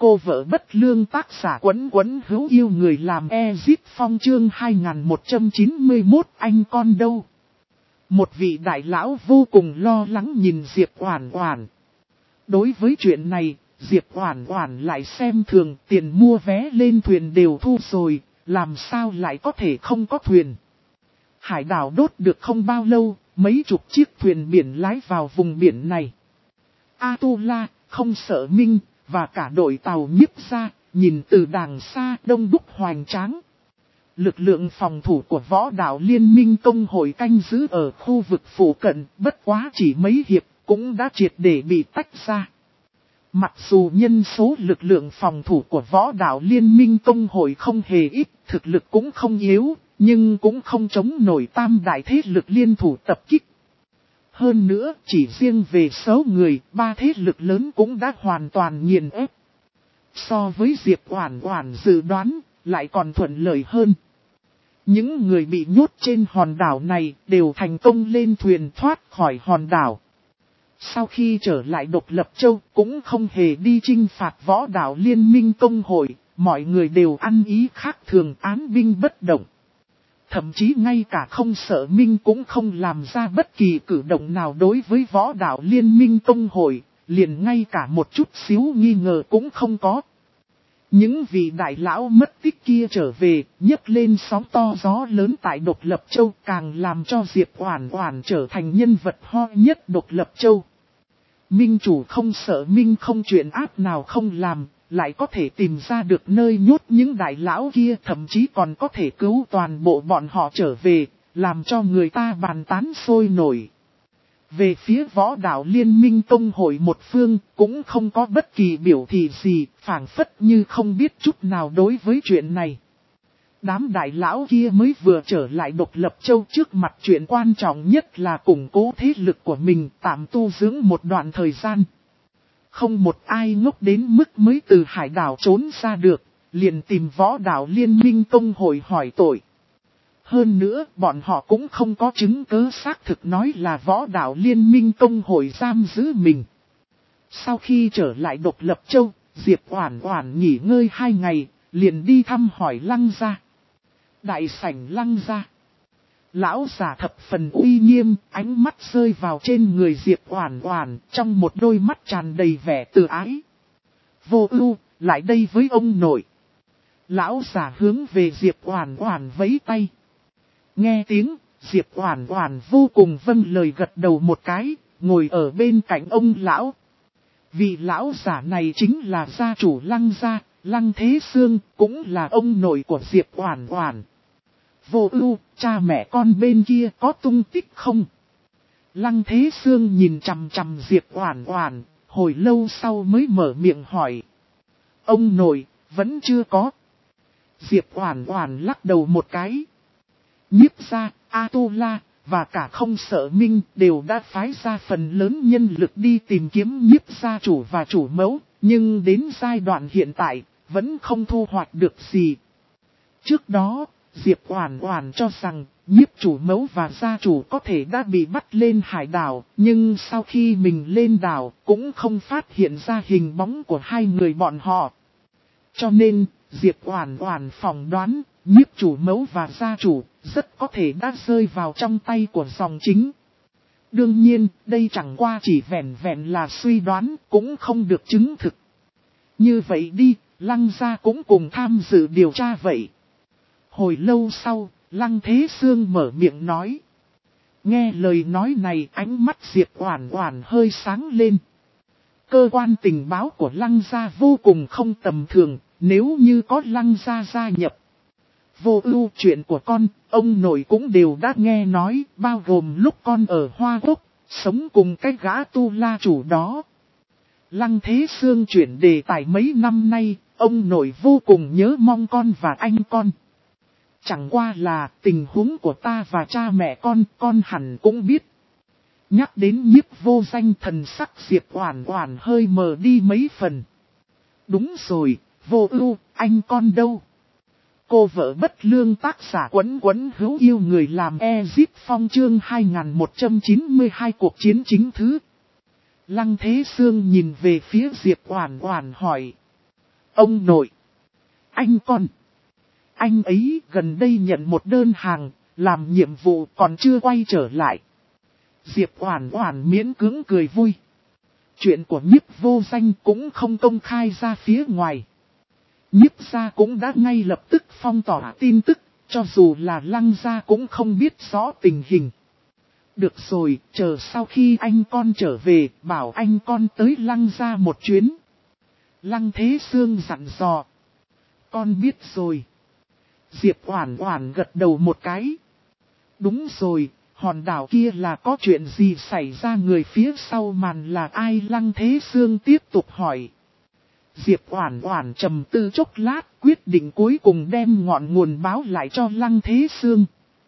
Cô vợ bất lương tác giả Quấn Quấn hữu yêu người làm Ezip Phong chương 2191 anh con đâu. Một vị đại lão vô cùng lo lắng nhìn Diệp Oản Oản. Đối với chuyện này, Diệp Oản Oản lại xem thường, tiền mua vé lên thuyền đều thu rồi, làm sao lại có thể không có thuyền. Hải đảo đốt được không bao lâu, mấy chục chiếc thuyền biển lái vào vùng biển này. Atula, Không Sợ Minh và cả đội tàu Nhiếp Gia, nhìn từ đàng xa đông đúc hoành tráng. Lực lượng phòng thủ của võ đạo liên minh công hội canh giữ ở khu vực phụ cận, bất quá chỉ mấy hiệp, cũng đã triệt để bị tách ra. Mặc dù nhân số lực lượng phòng thủ của võ đạo liên minh công hội không hề ít, thực lực cũng không yếu, nhưng cũng không chống nổi tam đại thế lực liên thủ tập kích. Hơn nữa, chỉ riêng về số người, ba thế lực lớn cũng đã hoàn toàn nghiền ép. So với Diệp Oản Oản dự đoán, lại còn thuận lợi hơn. Những người bị nhốt trên hòn đảo này đều thành công lên thuyền thoát khỏi hòn đảo. Sau khi trở lại Độc Lập Châu cũng không hề đi chinh phạt võ đạo liên minh công hội, mọi người đều ăn ý khác thường án binh bất động. Thậm chí ngay cả Không Sợ Minh cũng không làm ra bất kỳ cử động nào đối với võ đạo liên minh công hội, liền ngay cả một chút xíu nghi ngờ cũng không có. Những vị đại lão mất tích kia trở về, nhấc lên sóng to gió lớn tại Độc Lập Châu, càng làm cho Diệp Oản Oản trở thành nhân vật hot nhất Độc Lập Châu. Minh chủ Không Sợ Minh không chuyện ác nào không làm, lại có thể tìm ra được nơi nhốt những đại lão kia, thậm chí còn có thể cứu toàn bộ bọn họ trở về, làm cho người ta bàn tán sôi nổi. Về phía võ đạo liên minh công hội một phương, cũng không có bất kỳ biểu thị gì, phảng phất như không biết chút nào đối với chuyện này. Đám đại lão kia mới vừa trở lại Độc Lập Châu, trước mặt chuyện quan trọng nhất là củng cố thế lực của mình, tạm tu dưỡng một đoạn thời gian. Không một ai ngốc đến mức mới từ hải đảo trốn ra được, liền tìm võ đạo liên minh công hội hỏi tội. Hơn nữa, bọn họ cũng không có chứng cứ xác thực nói là võ đạo liên minh công hội giam giữ mình. Sau khi trở lại Độc Lập Châu, Diệp Oản Oản nghỉ ngơi 2 ngày, liền đi thăm hỏi Lăng gia. Đại sảnh Lăng gia. Lão già thập phần uy nghiêm, ánh mắt rơi vào trên người Diệp Oản Oản, trong một đôi mắt tràn đầy vẻ từ ái. Vô Ưu, lại đây với ông nội. Lão già hướng về Diệp Oản Oản vẫy tay. Nghe tiếng, Diệp Oản Oản vô cùng vâng lời gật đầu một cái, ngồi ở bên cạnh ông lão. Vị lão giả này chính là gia chủ Lăng gia, Lăng Thế Sương, cũng là ông nội của Diệp Oản Oản. Vô Ưu, cha mẹ con bên kia có tung tích không? Lăng Thế Sương nhìn chằm chằm Diệp Oản Oản, hồi lâu sau mới mở miệng hỏi. Ông nội, vẫn chưa có. Diệp Oản Oản lắc đầu một cái. Nhiếp Gia, Atula và cả Không Sợ Minh đều đã phái ra phần lớn nhân lực đi tìm kiếm Nhiếp gia chủ và chủ mẫu, nhưng đến giai đoạn hiện tại vẫn không thu hoạch được gì. Trước đó, Diệp Oản Oản cho rằng Nhiếp chủ mẫu và gia chủ có thể đã bị bắt lên hải đảo, nhưng sau khi mình lên đảo cũng không phát hiện ra hình bóng của hai người bọn họ. Cho nên, Diệp Oản Oản phỏng đoán, Nhiếp chủ mẫu và gia chủ rất có thể đã rơi vào trong tay của dòng chính. Đương nhiên, đây chẳng qua chỉ vẹn vẹn là suy đoán, cũng không được chứng thực. Như vậy đi, Lăng gia cũng cùng tham dự điều tra vậy. Hồi lâu sau, Lăng Thế Sương mở miệng nói. Nghe lời nói này, ánh mắt Diệp Oản Oản hơi sáng lên. Cơ quan tình báo của Lăng gia vô cùng không tầm thường, nếu như có Lăng gia gia nhập. Vô Ưu, chuyện của con, ông nội cũng đều đã nghe nói, bao gồm lúc con ở Hoa Quốc, sống cùng cái gã tu la chủ đó. Lăng Thế Sương chuyển đề tài mấy năm nay, ông nội vô cùng nhớ mong con và anh con. Chẳng qua là tình huống của ta và cha mẹ con hẳn cũng biết. Nhắc đến Nhiếp Vô Danh, thần sắc Diệp Oản Oản hơi mờ đi mấy phần. Đúng rồi, Vô Ưu, anh con đâu? Cô vợ bất lương tác giả Quấn Quấn hữu yêu người làm Ezip Phong chương 2192 cuộc chiến chính thứ. Lăng Thế Sương nhìn về phía Diệp Oản Oản hỏi. Ông nội. Anh con. Anh ấy gần đây nhận một đơn hàng, làm nhiệm vụ còn chưa quay trở lại. Diệp Oản Oản miễn cưỡng cười vui. Chuyện của Nhiếp Vô Danh cũng không công khai ra phía ngoài. Nhiếp gia cũng đã ngay lập tức phong tỏa tin tức, cho dù là Lăng gia cũng không biết rõ tình hình. Được rồi, chờ sau khi anh con trở về, bảo anh con tới Lăng gia một chuyến. Lăng Thế Sương dặn dò. Con biết rồi. Diệp Oản Oản gật đầu một cái. Đúng rồi, hòn đảo kia là có chuyện gì xảy ra, người phía sau màn là ai? Lăng Thế Sương tiếp tục hỏi. Diệp Oản Oản trầm tư chốc lát, quyết định cuối cùng đem ngọn nguồn báo lại cho Lăng Thế Sương.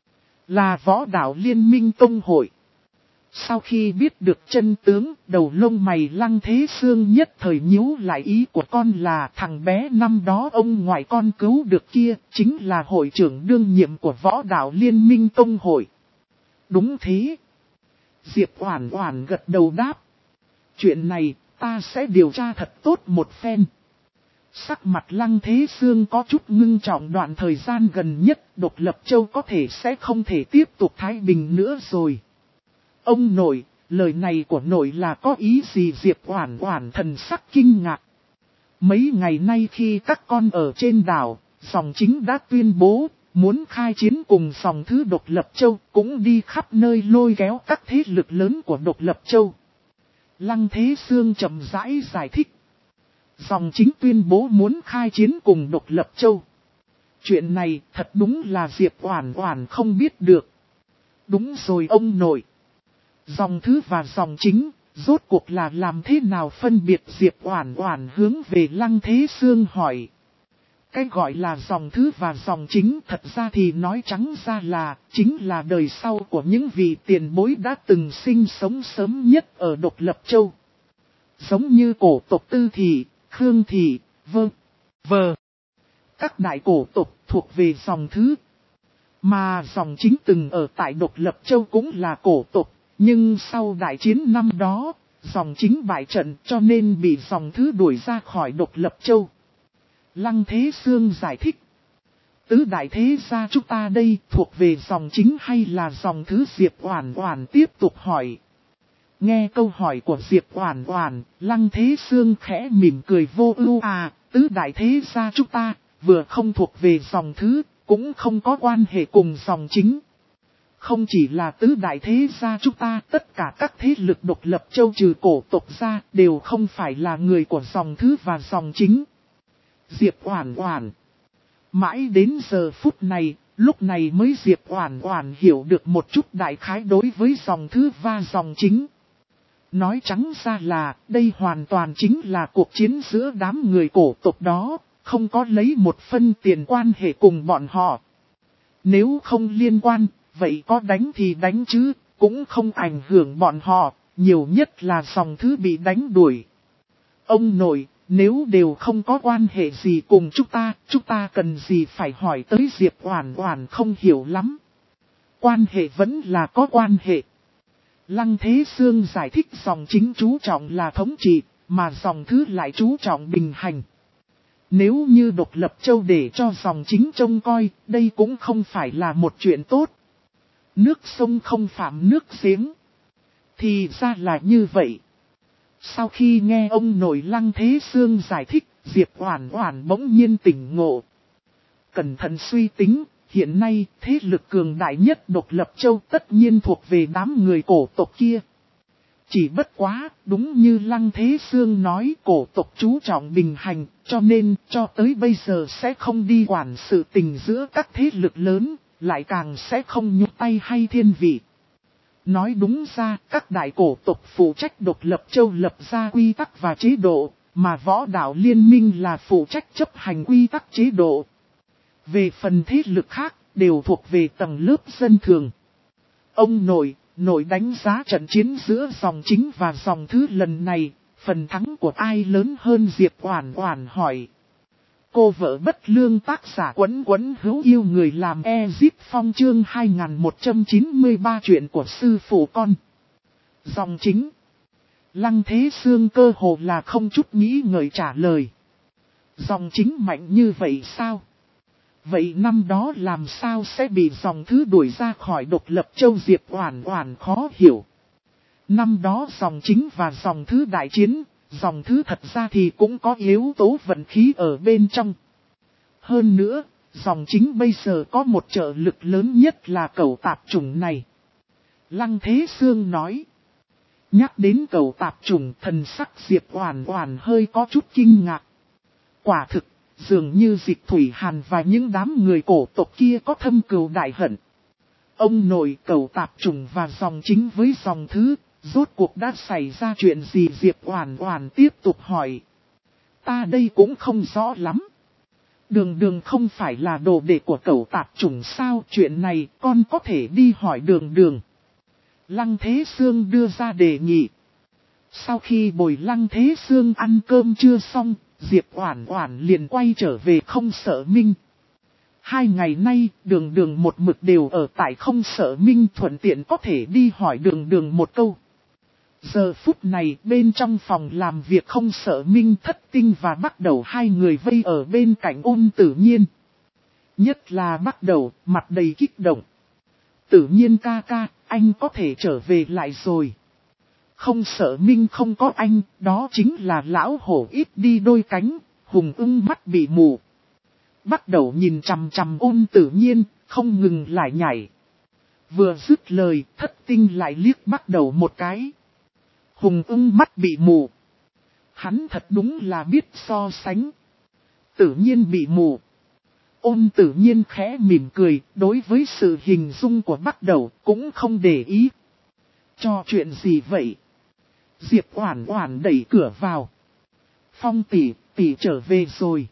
Là Võ Đạo Liên Minh Tông Hội. Sau khi biết được chân tướng, đầu lông mày Lăng Thế Sương nhất thời nhíu lại, ý của con là thằng bé năm đó ông ngoại con cứu được kia, chính là hội trưởng đương nhiệm của Võ Đạo Liên Minh Tông Hội. Đúng thế. Diệp Oản Oản gật đầu đáp. Chuyện này, ta sẽ điều tra thật tốt một phen. Sắc mặt Lăng Thế Sương có chút ngưng trọng, đoạn thời gian gần nhất Độc Lập Châu có thể sẽ không thể tiếp tục thái bình nữa rồi. Ông nội, lời này của nội là có ý gì? Diệp Oản Oản thần sắc kinh ngạc. Mấy ngày nay khi các con ở trên đảo, Dòng Chính đã tuyên bố muốn khai chiến cùng dòng thứ Độc Lập Châu, cũng đi khắp nơi lôi kéo các thế lực lớn của Độc Lập Châu. Lăng Thế Sương chậm rãi giải thích. Dòng Chính tuyên bố muốn khai chiến cùng Độc Lập Châu. Chuyện này thật đúng là Diệp Oản Oản không biết được. Đúng rồi ông nội. Dòng thứ và dòng chính, rốt cuộc là làm thế nào phân biệt? Diệp Oản Oản hướng về Lăng Thế Sương hỏi. Cái gọi là dòng thứ và dòng chính thật ra thì nói trắng ra là, chính là đời sau của những vị tiền bối đã từng sinh sống sớm nhất ở Độc Lập Châu. Giống như cổ tộc Tư Thị, Khương Thị, V.V. Các đại cổ tộc thuộc về dòng thứ. Mà dòng chính từng ở tại Độc Lập Châu cũng là cổ tộc. Nhưng sau đại chiến năm đó, dòng chính bại trận cho nên bị dòng thứ đuổi ra khỏi Độc Lập Châu. Lăng Thế Sương giải thích. Tứ đại thế gia chúng ta đây thuộc về dòng chính hay là dòng thứ? Diệp Oản Oản tiếp tục hỏi. Nghe câu hỏi của Diệp Oản Oản, Lăng Thế Sương khẽ mỉm cười vô ưu. Tứ đại thế gia chúng ta vừa không thuộc về dòng thứ, cũng không có quan hệ cùng dòng chính. Không chỉ là tứ đại thế gia chúng ta, tất cả các thế lực Độc Lập Châu trừ cổ tộc ra đều không phải là người của dòng thứ và dòng chính. Diệp Oản Oản. Mãi đến giờ phút này, lúc này mới Diệp Oản Oản hiểu được một chút đại khái đối với dòng thứ và dòng chính. Nói trắng ra là, đây hoàn toàn chính là cuộc chiến giữa đám người cổ tộc đó, không có lấy một phân tiền quan hệ cùng bọn họ. Nếu không liên quan, vậy có đánh thì đánh chứ, cũng không ảnh hưởng bọn họ, nhiều nhất là dòng thứ bị đánh đuổi. Ông nội, nếu đều không có quan hệ gì cùng chúng ta cần gì phải hỏi tới? Diệp Oản Oản không hiểu lắm. Quan hệ vẫn là có quan hệ. Lăng Thế Sương giải thích dòng chính chú trọng là thống trị, mà dòng thứ lại chú trọng bình hành. Nếu như Độc Lập Châu để cho dòng chính trông coi, đây cũng không phải là một chuyện tốt. Nước sông không phạm nước giếng. Thì ra là như vậy. Sau khi nghe ông nội Lăng Thế Sương giải thích, Diệp Oản Oản bỗng nhiên tỉnh ngộ. Cẩn thận suy tính, hiện nay thế lực cường đại nhất Độc Lập Châu tất nhiên thuộc về đám người cổ tộc kia. Chỉ bất quá, đúng như Lăng Thế Sương nói, cổ tộc chú trọng bình hành, cho nên cho tới bây giờ sẽ không đi quản sự tình giữa các thế lực lớn, lại càng sẽ không nhúc tay hay thiên vị. Nói đúng ra, các đại cổ tộc phụ trách Độc Lập Châu lập ra quy tắc và chế độ, mà Võ Đạo Liên Minh là phụ trách chấp hành quy tắc chế độ. Về phần thế lực khác, đều thuộc về tầng lớp dân thường. Ông nội đánh giá trận chiến giữa dòng chính và dòng thứ lần này, phần thắng của ai lớn hơn? Diệp Oản Oản hỏi. Cô vợ bất lương tác giả Quấn Quấn hữu yêu người làm Ezip Phong chương 2193 chuyện của sư phụ con. Dòng chính. Lăng Thế Sương cơ hồ là không chút nghĩ ngợi trả lời. Dòng chính mạnh như vậy sao? Vậy năm đó làm sao sẽ bị dòng thứ đuổi ra khỏi độc lập châu? Diệp Oản Oản khó hiểu. Năm đó dòng chính và dòng thứ đại chiến, dòng thứ thật ra thì cũng có yếu tố vận khí ở bên trong. Hơn nữa, dòng chính bây giờ có một trợ lực lớn nhất là cẩu tạp chủng này. Lăng Thế Sương nói. Nhắc đến cẩu tạp chủng, thần sắc Diệp Oản Oản hơi có chút kinh ngạc. Quả thực, dường như Dịch Thủy Hàn và những đám người cổ tộc kia có thâm cừu đại hận. Ông nội, cẩu tạp chủng và dòng chính với dòng thứ, rốt cuộc đã xảy ra chuyện gì? Diệp Oản Oản tiếp tục hỏi. Ta đây cũng không rõ lắm. Đường Đường không phải là đồ đệ của cẩu tạp chủng sao? Chuyện này con có thể đi hỏi Đường Đường. Lăng Thế Sương đưa ra đề nghị. Sau khi bồi Lăng Thế Sương ăn cơm trưa xong, Diệp Oản Oản liền quay trở về Không Sợ Minh. 2 ngày nay, Đường Đường một mực đều ở tại Không Sợ Minh, thuận tiện có thể đi hỏi Đường Đường một câu. Giờ phút này, bên trong phòng làm việc Không Sợ Minh, Thất Tinh và Bắt Đầu hai người vây ở bên cạnh Ôn Tử Nhiên. Nhất là Bắt Đầu, mặt đầy kích động. Tự Nhiên ca ca, anh có thể trở về lại rồi. Không Sợ Minh không có anh, đó chính là lão hổ ít đi đôi cánh, Hùng Ưng mắt bị mù. Bắt Đầu nhìn chằm chằm Ôn Tử Nhiên, không ngừng lại nhảy. Vừa dứt lời, Thất Tinh lại liếc Bắt Đầu một cái. Hùng Ưng mắt bị mù. Hắn thật đúng là biết so sánh. Tử Nhiên bị mù. Ôn Tử Nhiên khẽ mỉm cười, đối với sự hình dung của Bắt Đầu cũng không để ý. Cho chuyện gì vậy? Diệp Oản Oản đẩy cửa vào. Phong tỷ, tỷ trở về rồi.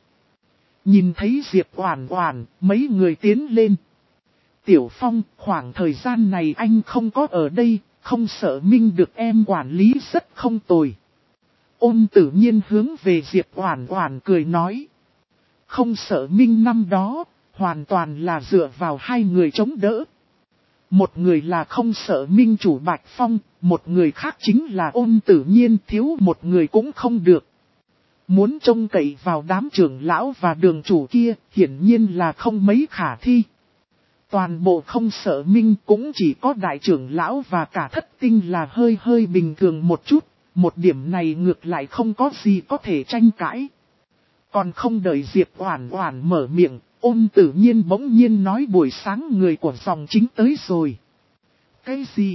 Nhìn thấy Diệp Oản Oản, mấy người tiến lên. Tiểu Phong, khoảng thời gian này anh không có ở đây, Không Sợ Minh được em quản lý rất không tồi. Ôn Tử Nhiên hướng về Diệp Oản Oản cười nói. Không Sợ Minh năm đó, hoàn toàn là dựa vào hai người chống đỡ. Một người là Không Sợ Minh chủ Bạch Phong, một người khác chính là Ôn Tử Nhiên, thiếu một người cũng không được. Muốn trông cậy vào đám trưởng lão và đường chủ kia, hiển nhiên là không mấy khả thi. Toàn bộ Không Sợ Minh cũng chỉ có đại trưởng lão và cả Thất Tinh là hơi bình thường một chút, một điểm này ngược lại không có gì có thể tranh cãi. Còn không đợi Diệp Oản Oản mở miệng, Ôn Tử Nhiên bỗng nhiên nói buổi sáng người của dòng chính tới rồi. Cái gì?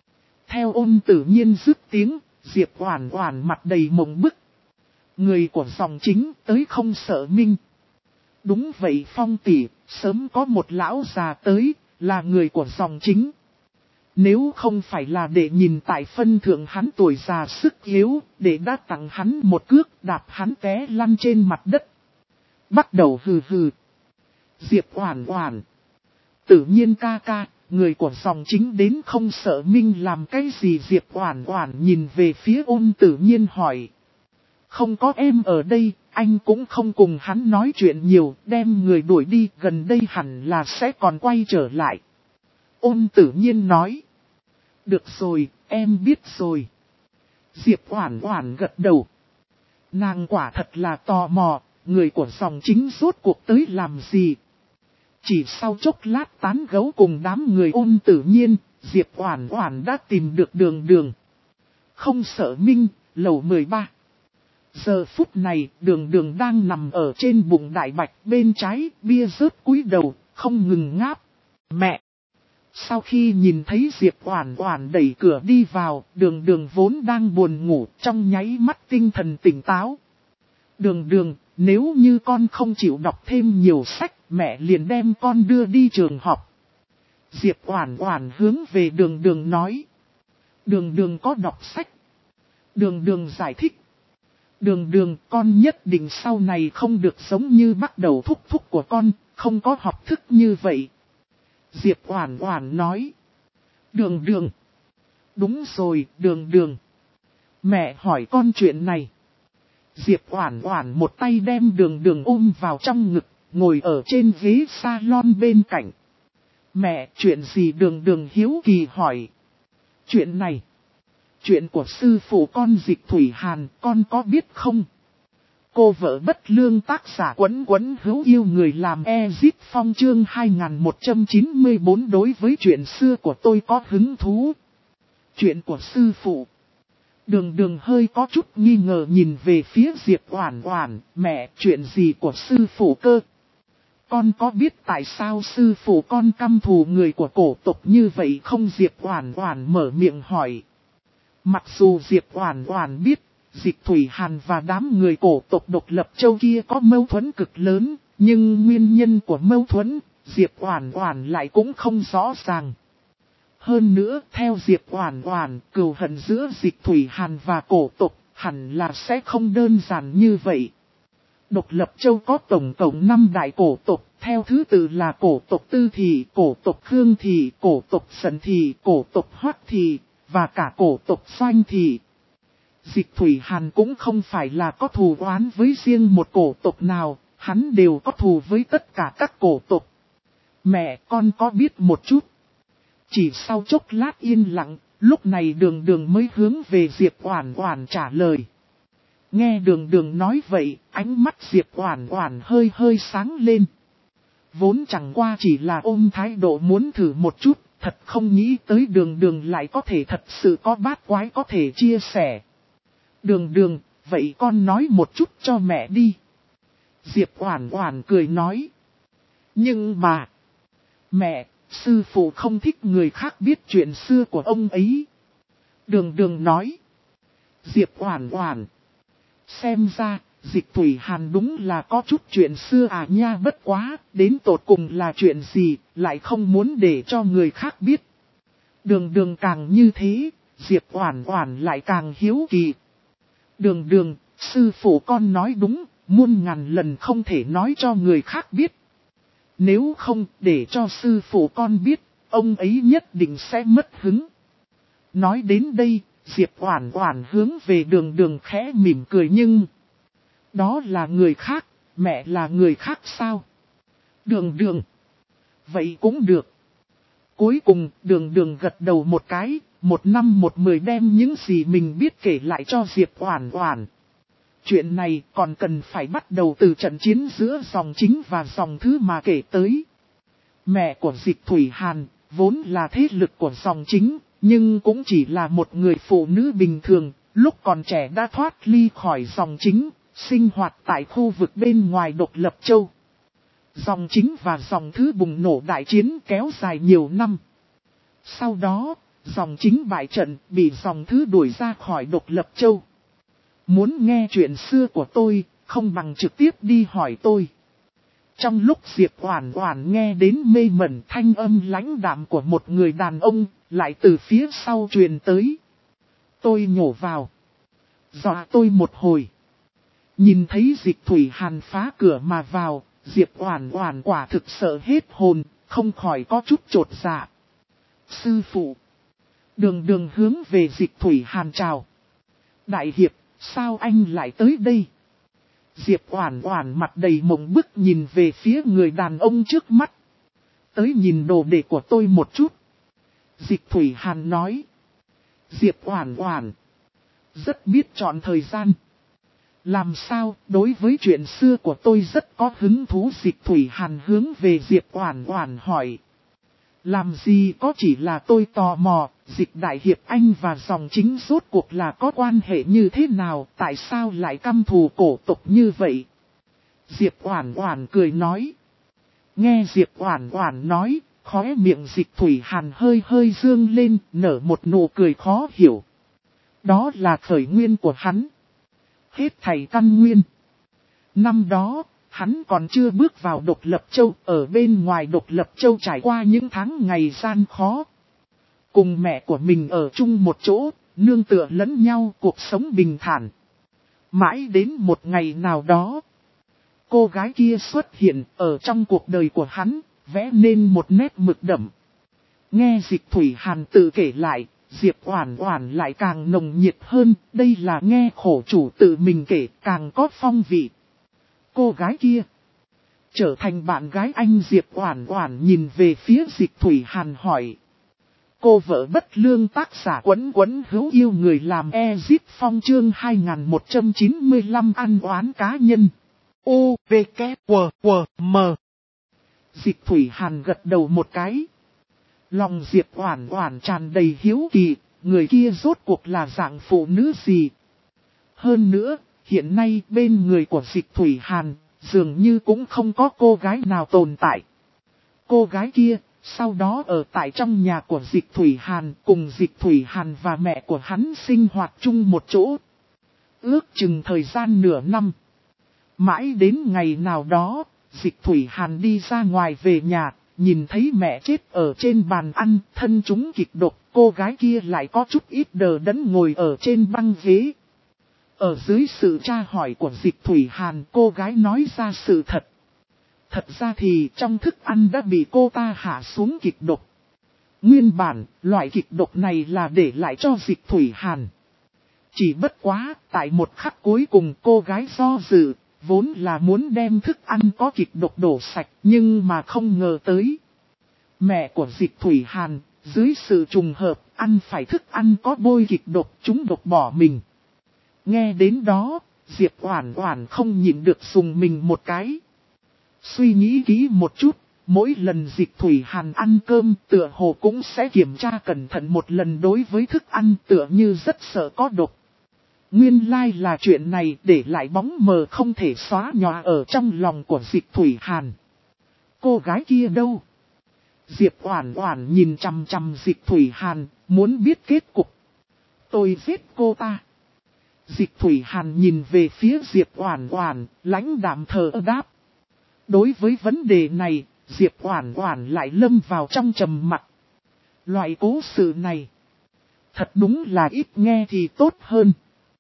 Theo Ôn Tử Nhiên dứt tiếng, Diệp Oản Oản mặt đầy mộng bức. Người của dòng chính tới Không Sợ Minh. Đúng vậy Phong tỷ, sớm có một lão già tới, là người của dòng chính. Nếu không phải là để nhìn tại phân thượng hắn tuổi già sức yếu, để đã tặng hắn một cước đạp hắn té lăn trên mặt đất. Bắt Đầu hừ hừ. Diệp Oản Oản. Tự Nhiên ca ca, người của dòng chính đến Không Sợ Minh làm cái gì? Diệp Oản Oản nhìn về phía Ôn Tử Nhiên hỏi. Không có em ở đây, anh cũng không cùng hắn nói chuyện nhiều, đem người đuổi đi, gần đây hẳn là sẽ còn quay trở lại. Ôn Tử Nhiên nói. Được rồi, em biết rồi. Diệp Oản Oản gật đầu. Nàng quả thật là tò mò, người của dòng chính rốt cuộc tới làm gì. Chỉ sau chốc lát tán gẫu cùng đám người Ôn Tử Nhiên, Diệp Oản Oản đã tìm được Đường Đường. Không Sợ Minh, lầu 13. Giờ phút này, Đường Đường đang nằm ở trên bụng đại bạch, bên trái, bia rớt cúi đầu, không ngừng ngáp. Mẹ! Sau khi nhìn thấy Diệp Oản Oản đẩy cửa đi vào, Đường Đường vốn đang buồn ngủ, trong nháy mắt tinh thần tỉnh táo. Đường Đường, nếu như con không chịu đọc thêm nhiều sách, mẹ liền đem con đưa đi trường học. Diệp Oản Oản hướng về Đường Đường nói. Đường Đường có đọc sách. Đường Đường giải thích. Đường Đường, con nhất định sau này không được giống như Bắt Đầu thúc thúc của con, không có học thức như vậy. Diệp Oản Oản nói. Đường Đường. Đúng rồi, Đường Đường. Mẹ hỏi con chuyện này. Diệp Oản Oản một tay đem Đường Đường ôm vào trong ngực, ngồi ở trên ghế salon bên cạnh. Mẹ, chuyện gì? Đường Đường hiếu kỳ hỏi. Chuyện này. Chuyện của sư phụ con Dịch Thủy Hàn, con có biết không? Cô vợ bất lương tác giả Quấn Quấn hữu yêu người làm Ezit Phong chương 2194 đối với chuyện xưa của tôi có hứng thú. Chuyện của sư phụ. Đường Đường hơi có chút nghi ngờ nhìn về phía Diệp Oản Oản, mẹ, chuyện gì của sư phụ cơ? Con có biết tại sao sư phụ con căm thù người của cổ tộc như vậy không? Diệp Oản Oản mở miệng hỏi. Mặc dù Diệp Oản Oản biết, Dịch Thủy Hàn và đám người cổ tộc Độc Lập Châu kia có mâu thuẫn cực lớn, nhưng nguyên nhân của mâu thuẫn, Diệp Oản Oản lại cũng không rõ ràng. Hơn nữa, theo Diệp Oản Oản, cừu hận giữa Dịch Thủy Hàn và cổ tộc hẳn là sẽ không đơn giản như vậy. Độc Lập Châu có tổng cộng 5 đại cổ tộc, theo thứ tự là cổ tộc Tư Thị, cổ tộc Khương Thị, cổ tộc Sẩn Thị, cổ tộc Hoắc Thị, và cả cổ tộc Doanh Thị. Dịch Thủy Hàn cũng không phải là có thù oán với riêng một cổ tộc nào, hắn đều có thù với tất cả các cổ tộc. Mẹ, con có biết một chút. Chỉ sau chốc lát yên lặng, lúc này Đường Đường mới hướng về Diệp Oản Oản trả lời. Nghe Đường Đường nói vậy, ánh mắt Diệp Oản Oản hơi hơi sáng lên. Vốn chẳng qua chỉ là ôm thái độ muốn thử một chút, thật không nghĩ tới Đường Đường lại có thể thật sự có bát quái có thể chia sẻ. Đường Đường, vậy con nói một chút cho mẹ đi. Diệp Oản Oản cười nói. Nhưng mà, mẹ, sư phụ không thích người khác biết chuyện xưa của ông ấy. Đường Đường nói. Diệp Oản Oản, xem ra, Dịch Thủy Hàn đúng là có chút chuyện xưa à nha, bất quá, đến tột cùng là chuyện gì, lại không muốn để cho người khác biết. Đường Đường càng như thế, Diệp Oản Oản lại càng hiếu kỳ. Đường Đường, sư phụ con nói đúng, muôn ngàn lần không thể nói cho người khác biết. Nếu không, để cho sư phụ con biết, ông ấy nhất định sẽ mất hứng. Nói đến đây, Diệp Oản Oản hướng về Đường Đường khẽ mỉm cười, nhưng đó là người khác, mẹ là người khác sao? Đường Đường, vậy cũng được. Cuối cùng, Đường Đường gật đầu một cái, 1/10 đem những gì mình biết kể lại cho Diệp Oản Oản. Chuyện này còn cần phải bắt đầu từ trận chiến giữa dòng chính và dòng thứ mà kể tới. Mẹ của Dịch Thủy Hàn, vốn là thế lực của dòng chính, nhưng cũng chỉ là một người phụ nữ bình thường, lúc còn trẻ đã thoát ly khỏi dòng chính, sinh hoạt tại khu vực bên ngoài Độc Lập Châu. Dòng chính và dòng thứ bùng nổ đại chiến kéo dài nhiều năm. Sau đó, dòng chính bại trận, bị dòng thứ đuổi ra khỏi Độc Lập Châu. Muốn nghe chuyện xưa của tôi, không bằng trực tiếp đi hỏi tôi. Trong lúc Diệp Oản Oản nghe đến mê mẩn, thanh âm lãnh đạm của một người đàn ông lại từ phía sau truyền tới. Tôi nhổ vào, dọa tôi một hồi. Nhìn thấy Dịch Thủy Hàn phá cửa mà vào, Diệp Oản Oản quả thực sợ hết hồn, không khỏi có chút chột dạ. Sư phụ. Đường Đường hướng về Dịch Thủy Hàn chào. Đại hiệp, sao anh lại tới đây? Diệp Oản Oản mặt đầy mộng bức nhìn về phía người đàn ông trước mắt. Tới nhìn đồ đệ của tôi một chút. Dịch Thủy Hàn nói. Diệp Oản Oản, rất biết chọn thời gian. Làm sao, đối với chuyện xưa của tôi rất có hứng thú. Dịch Thủy Hàn hướng về Diệp Oản Oản hỏi. Làm gì có, chỉ là tôi tò mò, Dịch đại hiệp anh và dòng chính rốt cuộc là có quan hệ như thế nào, tại sao lại căm thù cổ tộc như vậy? Diệp Oản Oản cười nói. Nghe Diệp Oản Oản nói, khóe miệng Dịch Thủy Hàn hơi hơi dương lên, nở một nụ cười khó hiểu. Đó là khởi nguyên của hắn. Hết thảy căn nguyên. Năm đó, hắn còn chưa bước vào Độc Lập Châu, ở bên ngoài Độc Lập Châu trải qua những tháng ngày gian khó. Cùng mẹ của mình ở chung một chỗ, nương tựa lẫn nhau, cuộc sống bình thản. Mãi đến một ngày nào đó, cô gái kia xuất hiện ở trong cuộc đời của hắn, vẽ nên một nét mực đậm. Nghe Dịch Thủy Hàn tự kể lại, Diệp Oản Oản lại càng nồng nhiệt hơn, đây là nghe khổ chủ tự mình kể càng có phong vị. Cô gái kia trở thành bạn gái anh. Diệp Oản Oản nhìn về phía Dịch Thủy Hàn hỏi. Cô vợ bất lương tác giả Quấn Quấn hữu yêu người làm Ezip Phong chương 2195 ăn oán cá nhân. U, V, K, W, W, M. Dịch Thủy Hàn gật đầu một cái. Lòng Diệp Oản Oản tràn đầy hiếu kỳ, người kia rốt cuộc là dạng phụ nữ gì. Hơn nữa, hiện nay bên người của Dịch Thủy Hàn, dường như cũng không có cô gái nào tồn tại. Cô gái kia, sau đó ở tại trong nhà của Dịch Thủy Hàn, cùng Dịch Thủy Hàn và mẹ của hắn sinh hoạt chung một chỗ. Ước chừng thời gian nửa năm. Mãi đến ngày nào đó, Dịch Thủy Hàn đi ra ngoài về nhà, nhìn thấy mẹ chết ở trên bàn ăn, thân chúng kịch độc, cô gái kia lại có chút ít đờ đẫn ngồi ở trên băng ghế. Ở dưới sự tra hỏi của Dịch Thủy Hàn, cô gái nói ra sự thật. Thật ra thì trong thức ăn đã bị cô ta hạ xuống kịch độc. Nguyên bản, loại kịch độc này là để lại cho Dịch Thủy Hàn. Chỉ bất quá, tại một khắc cuối cùng cô gái do dự, vốn là muốn đem thức ăn có kịch độc đổ sạch, nhưng mà không ngờ tới. Mẹ của Dịch Thủy Hàn, dưới sự trùng hợp, ăn phải thức ăn có bôi kịch độc, chúng độc bỏ mình. Nghe đến đó, Diệp Oản Oản không nhịn được dùng mình một cái. Suy nghĩ kỹ một chút, mỗi lần Dịch Thủy Hàn ăn cơm tựa hồ cũng sẽ kiểm tra cẩn thận một lần đối với thức ăn tựa như rất sợ có độc. Nguyên lai là chuyện này để lại bóng mờ không thể xóa nhòa ở trong lòng của Dịch Thủy Hàn. Cô gái kia đâu? Diệp Oản Oản nhìn chằm chằm Dịch Thủy Hàn, muốn biết kết cục. Tôi giết cô ta. Dịch Thủy Hàn nhìn về phía Diệp Oản Oản, lãnh đạm thờ ơ đáp. Đối với vấn đề này, Diệp Oản Oản lại lâm vào trong trầm mặc. Loại cố sự này, thật đúng là ít nghe thì tốt hơn.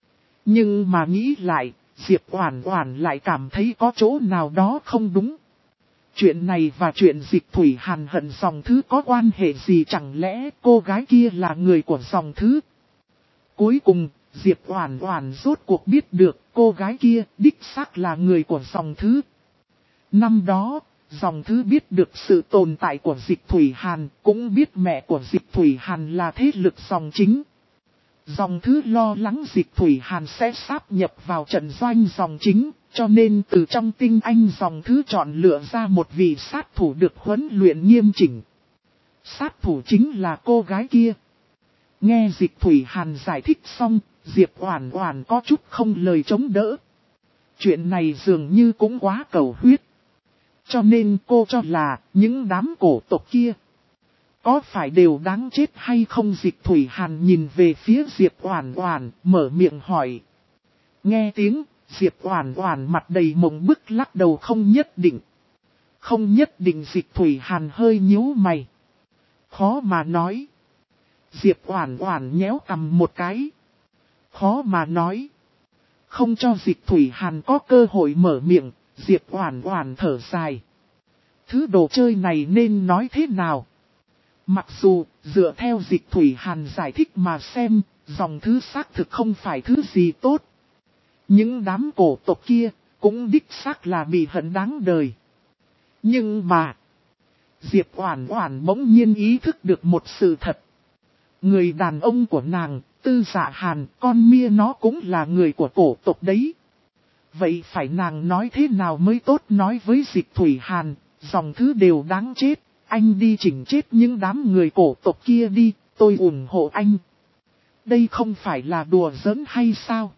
Nhưng mà nghĩ lại, Diệp Oản Oản lại cảm thấy có chỗ nào đó không đúng. Chuyện này và chuyện Dịch Thủy Hàn hận dòng thứ có quan hệ gì, chẳng lẽ cô gái kia là người của dòng thứ? Cuối cùng, Diệp Oản Oản rốt cuộc biết được cô gái kia đích xác là người của dòng thứ. Năm đó, dòng thứ biết được sự tồn tại của Dịch Thủy Hàn, cũng biết mẹ của Dịch Thủy Hàn là thế lực dòng chính. Dòng thứ lo lắng Dịch Thủy Hàn sẽ sáp nhập vào trận doanh dòng chính, cho nên từ trong tinh anh dòng thứ chọn lựa ra một vị sát thủ được huấn luyện nghiêm chỉnh. Sát thủ chính là cô gái kia. Nghe Dịch Thủy Hàn giải thích xong, Diệp Oản Oản có chút không lời chống đỡ. Chuyện này dường như cũng quá cầu huyết. Cho nên cô cho là những đám cổ tộc kia có phải đều đáng chết hay không? Dịch Thủy Hàn nhìn về phía Diệp Oản Oản, mở miệng hỏi. Nghe tiếng, Diệp Oản Oản mặt đầy mộng bức lắc đầu không nhất định. Không nhất định. Dịch Thủy Hàn hơi nhíu mày. Khó mà nói. Diệp Oản Oản nhéo cằm một cái. Khó mà nói. Không cho Dịch Thủy Hàn có cơ hội mở miệng, Diệp Oản Oản thở dài. Thứ đồ chơi này nên nói thế nào? Mặc dù, dựa theo Dịch Thủy Hàn giải thích mà xem, dòng thứ xác thực không phải thứ gì tốt. Những đám cổ tộc kia, cũng đích xác là bị hận đáng đời. Nhưng mà, Diệp Oản Oản bỗng nhiên ý thức được một sự thật. Người đàn ông của nàng, Tư Dạ Hàn, con mia nó cũng là người của cổ tộc đấy. Vậy phải nàng nói thế nào mới tốt? Nói với Dịch Thủy Hàn, dòng thứ đều đáng chết, anh đi chỉnh chết những đám người cổ tộc kia đi, tôi ủng hộ anh. Đây không phải là đùa giỡn hay sao?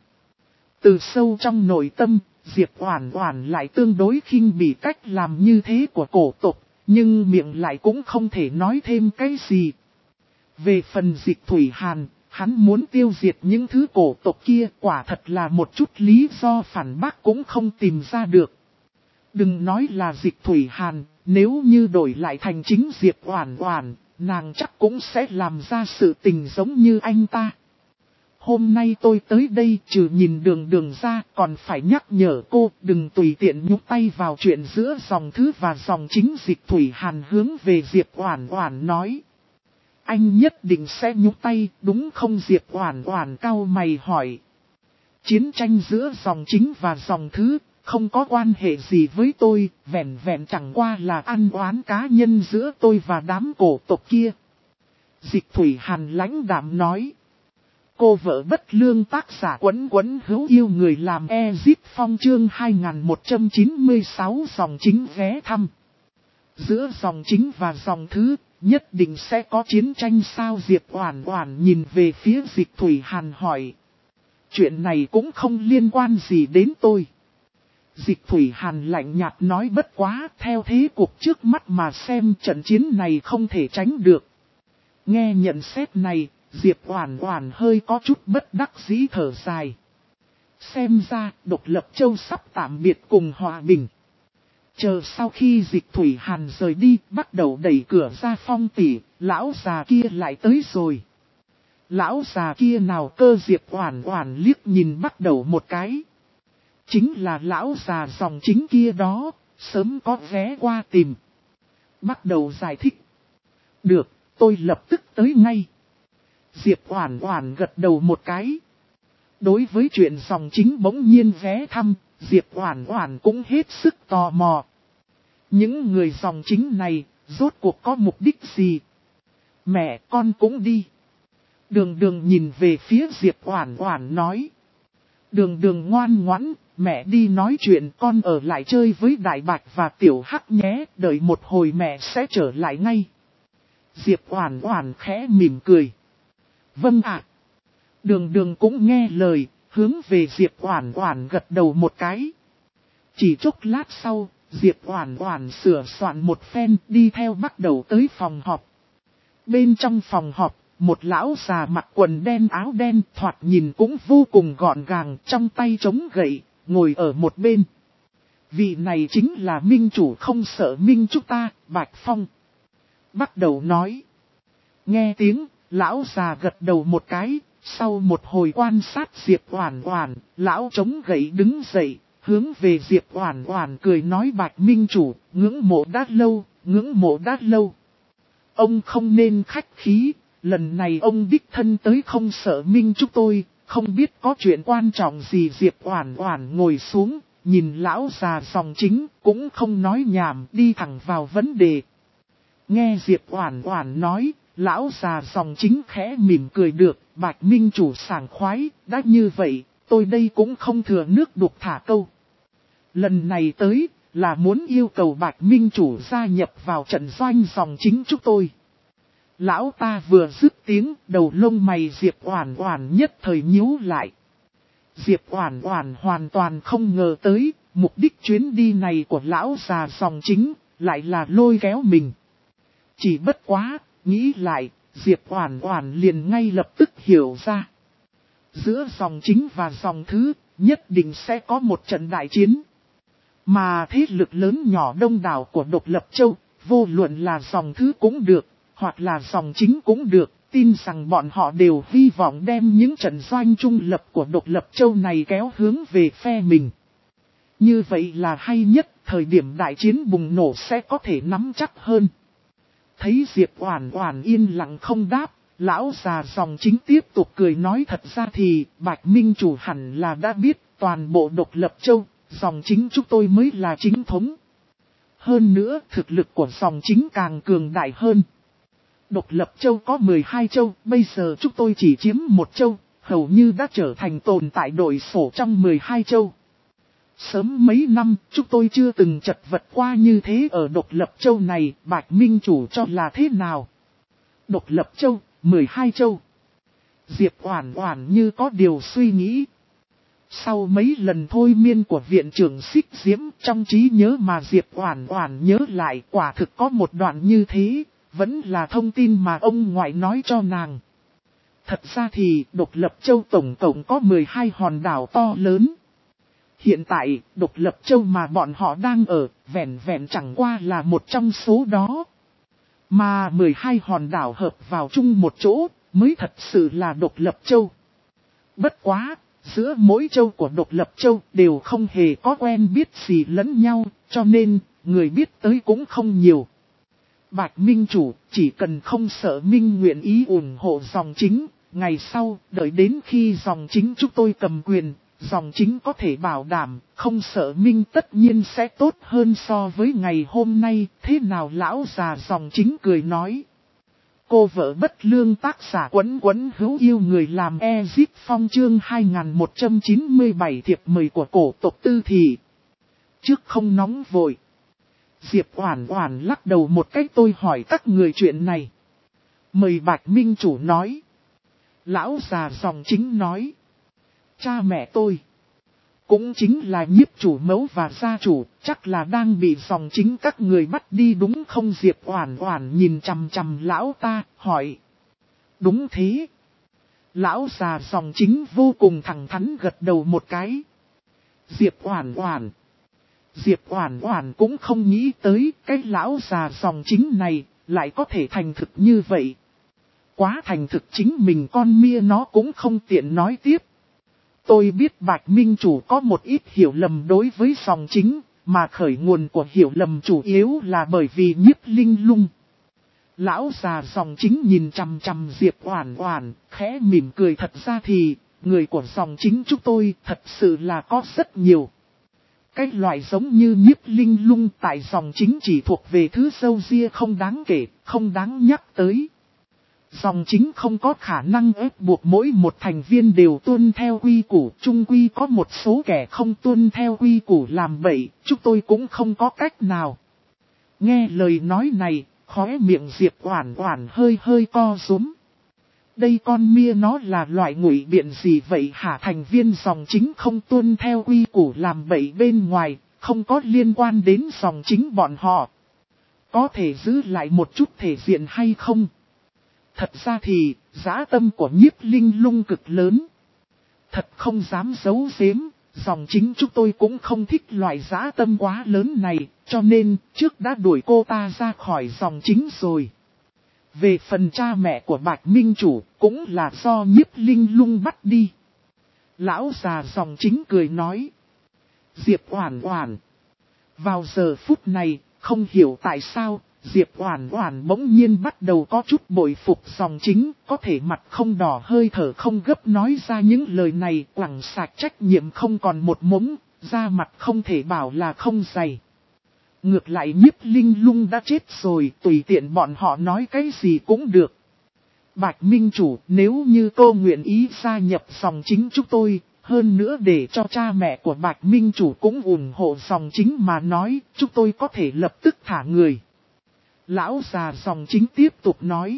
Từ sâu trong nội tâm, Diệp Oản Oản lại tương đối khinh bỉ cách làm như thế của cổ tộc, nhưng miệng lại cũng không thể nói thêm cái gì. Về phần Dịch Thủy Hàn, hắn muốn tiêu diệt những thứ cổ tộc kia, quả thật là một chút lý do phản bác cũng không tìm ra được. Đừng nói là Dịch Thủy Hàn, nếu như đổi lại thành chính Diệp Oản Oản, nàng chắc cũng sẽ làm ra sự tình giống như anh ta. Hôm nay tôi tới đây trừ nhìn Đường Đường ra, còn phải nhắc nhở cô đừng tùy tiện nhúc tay vào chuyện giữa dòng thứ và dòng chính. Dịch Thủy Hàn hướng về Diệp Oản Oản nói. Anh nhất định sẽ nhúc tay, đúng không? Diệp Oản Oản cau mày hỏi. Chiến tranh giữa dòng chính và dòng thứ, không có quan hệ gì với tôi, vẻn vẹn chẳng qua là ăn oán cá nhân giữa tôi và đám cổ tộc kia. Dịch Thủy Hàn lãnh đạm nói. Cô vợ bất lương tác giả Quấn Quấn hữu yêu người làm Ezit Phong chương 2196 dòng chính ghé thăm. Giữa dòng chính và dòng thứ, nhất định sẽ có chiến tranh sao? Diệp Oản Oản nhìn về phía Dịch Thủy Hàn hỏi. Chuyện này cũng không liên quan gì đến tôi. Dịch Thủy Hàn lạnh nhạt nói, bất quá theo thế cục trước mắt mà xem trận chiến này không thể tránh được. Nghe nhận xét này, Diệp Oản Oản hơi có chút bất đắc dĩ thở dài. Xem ra Độc Lập Châu sắp tạm biệt cùng hòa bình. Chờ sau khi Dịch Thủy Hàn rời đi, bắt đầu đẩy cửa ra. Phong tỷ, lão già kia lại tới rồi. Lão già kia nào cơ? Diệp Oản Oản liếc nhìn bắt đầu một cái. Chính là lão già dòng chính kia đó, sớm có ghé qua tìm. Bắt đầu giải thích. Được, tôi lập tức tới ngay. Diệp Oản Oản gật đầu một cái. Đối với chuyện dòng chính bỗng nhiên ghé thăm, Diệp Oản Oản cũng hết sức tò mò. Những người dòng chính này, rốt cuộc có mục đích gì? Mẹ con cũng đi. Đường Đường nhìn về phía Diệp Oản Oản nói. Đường Đường ngoan ngoãn, mẹ đi nói chuyện, con ở lại chơi với Đại Bạch và Tiểu Hắc nhé, đợi một hồi mẹ sẽ trở lại ngay. Diệp Oản Oản khẽ mỉm cười. Vâng ạ. Đường Đường cũng nghe lời, hướng về Diệp Oản Oản gật đầu một cái. Chỉ chốc lát sau, Diệp Oản Oản sửa soạn một phen, đi theo bắt đầu tới phòng họp. Bên trong phòng họp, một lão già mặc quần đen áo đen, thoạt nhìn cũng vô cùng gọn gàng, trong tay chống gậy, ngồi ở một bên. Vị này chính là minh chủ không sợ minh chúng ta, Bạch Phong. Bắt đầu nói. Nghe tiếng, lão già gật đầu một cái, sau một hồi quan sát Diệp Oản Oản, lão chống gậy đứng dậy, hướng về Diệp Oản Oản cười nói, Bạch minh chủ, ngưỡng mộ đã lâu, ngưỡng mộ đã lâu. Ông không nên khách khí, lần này ông đích thân tới không sợ minh chúng tôi, không biết có chuyện quan trọng gì. Diệp Oản Oản ngồi xuống, nhìn lão già dòng chính, cũng không nói nhảm, đi thẳng vào vấn đề. Nghe Diệp Oản Oản nói, lão già dòng chính khẽ mỉm cười, được, Bạch minh chủ sảng khoái, đã như vậy, tôi đây cũng không thừa nước đục thả câu. Lần này tới, là muốn yêu cầu Bạch minh chủ gia nhập vào trận doanh dòng chính chúng tôi. Lão ta vừa dứt tiếng, đầu lông mày Diệp Oản Oản nhất thời nhíu lại. Diệp Oản Oản hoàn toàn không ngờ tới, mục đích chuyến đi này của lão già dòng chính, lại là lôi kéo mình. Chỉ bất quá, nghĩ lại, Diệp Oản Oản liền ngay lập tức hiểu ra. Giữa dòng chính và dòng thứ, nhất định sẽ có một trận đại chiến. Mà thế lực lớn nhỏ đông đảo của Độc Lập Châu, vô luận là dòng thứ cũng được, hoặc là dòng chính cũng được, tin rằng bọn họ đều hy vọng đem những trận doanh trung lập của Độc Lập Châu này kéo hướng về phe mình. Như vậy là hay nhất, thời điểm đại chiến bùng nổ sẽ có thể nắm chắc hơn. Thấy Diệp Oản Oản yên lặng không đáp, lão già dòng chính tiếp tục cười nói, thật ra thì Bạch minh chủ hẳn là đã biết, toàn bộ Độc Lập Châu, dòng chính chúng tôi mới là chính thống. Hơn nữa, thực lực của dòng chính càng cường đại hơn. Độc Lập Châu có 12 châu, bây giờ chúng tôi chỉ chiếm một châu, hầu như đã trở thành tồn tại đội sổ trong 12 châu. Sớm mấy năm, chúng tôi chưa từng chật vật qua như thế ở Độc Lập Châu này, Bạch minh chủ cho là thế nào? Độc Lập Châu, 12 châu. Diệp Oản Oản như có điều suy nghĩ. Sau mấy lần thôi miên của viện trưởng Xích Diễm, trong trí nhớ mà Diệp Oản Oản nhớ lại, quả thực có một đoạn như thế, vẫn là thông tin mà ông ngoại nói cho nàng. Thật ra thì Độc Lập Châu tổng cộng có 12 hòn đảo to lớn. Hiện tại, Độc Lập Châu mà bọn họ đang ở, vẹn vẹn chẳng qua là một trong số đó. Mà 12 hòn đảo hợp vào chung một chỗ, mới thật sự là Độc Lập Châu. Bất quá, giữa mỗi châu của Độc Lập Châu đều không hề có quen biết gì lẫn nhau, cho nên, người biết tới cũng không nhiều. Bạch minh chủ, chỉ cần không sợ minh nguyện ý ủng hộ dòng chính, ngày sau, đợi đến khi dòng chính chúng tôi cầm quyền, dòng chính có thể bảo đảm, không sợ minh tất nhiên sẽ tốt hơn so với ngày hôm nay, thế nào? Lão già dòng chính cười nói. Cô vợ bất lương tác giả Quấn Quấn hữu yêu người làm Ezip Phong chương 2197 thiệp mời của cổ tộc Tư Thị. Trước không nóng vội. Diệp Oản Oản lắc đầu một cách tôi hỏi các người chuyện này. Mời Bạch Minh Chủ nói. Lão già dòng chính nói. Cha mẹ tôi. Cũng chính là nhiếp chủ mẫu và gia chủ, chắc là đang bị dòng chính các người bắt đi đúng không? Diệp Oản Oản nhìn chằm chằm lão ta, hỏi. Đúng thế. Lão già dòng chính vô cùng thẳng thắn gật đầu một cái. Diệp Oản Oản. Diệp Oản Oản cũng không nghĩ tới cái lão già dòng chính này lại có thể thành thực như vậy. Quá thành thực chính mình con mia nó cũng không tiện nói tiếp. Tôi biết Bạch Minh Chủ có một ít hiểu lầm đối với dòng chính, mà khởi nguồn của hiểu lầm chủ yếu là bởi vì Nhiếp Linh Lung. Lão già dòng chính nhìn chằm chằm Diệp Oản Oản, khẽ mỉm cười. Thật ra thì, người của dòng chính chúng tôi thật sự là có rất nhiều. Cái loại giống như Nhiếp Linh Lung tại dòng chính chỉ thuộc về thứ râu ria không đáng kể, không đáng nhắc tới. Dòng chính không có khả năng ép buộc mỗi một thành viên đều tuân theo quy củ, chung quy có một số kẻ không tuân theo quy củ làm bậy, chúng tôi cũng không có cách nào. Nghe lời nói này, khóe miệng Diệp Oản Oản hơi hơi co rúm. Đây con mia nó là loại ngụy biện gì vậy hả? Thành viên dòng chính không tuân theo quy củ làm bậy bên ngoài, không có liên quan đến dòng chính bọn họ. Có thể giữ lại một chút thể diện hay không? Thật ra thì, dã tâm của Nhiếp Linh Lung cực lớn. Thật không dám giấu giếm, dòng chính chúng tôi cũng không thích loại dã tâm quá lớn này, cho nên trước đã đuổi cô ta ra khỏi dòng chính rồi. Về phần cha mẹ của Bạch Minh Chủ, cũng là do Nhiếp Linh Lung bắt đi. Lão già dòng chính cười nói. Diệp Oản Oản. Vào giờ phút này, không hiểu tại sao, Diệp Oản Oản bỗng nhiên bắt đầu có chút bội phục dòng chính, có thể mặt không đỏ hơi thở không gấp nói ra những lời này, quẳng sạch trách nhiệm không còn một mống, da mặt không thể bảo là không dày. Ngược lại Nhiếp Linh Lung đã chết rồi, tùy tiện bọn họ nói cái gì cũng được. Bạch Minh Chủ, nếu như cô nguyện ý gia nhập dòng chính chúng tôi, hơn nữa để cho cha mẹ của Bạch Minh Chủ cũng ủng hộ dòng chính mà nói, chúng tôi có thể lập tức thả người. Lão già dòng chính tiếp tục nói.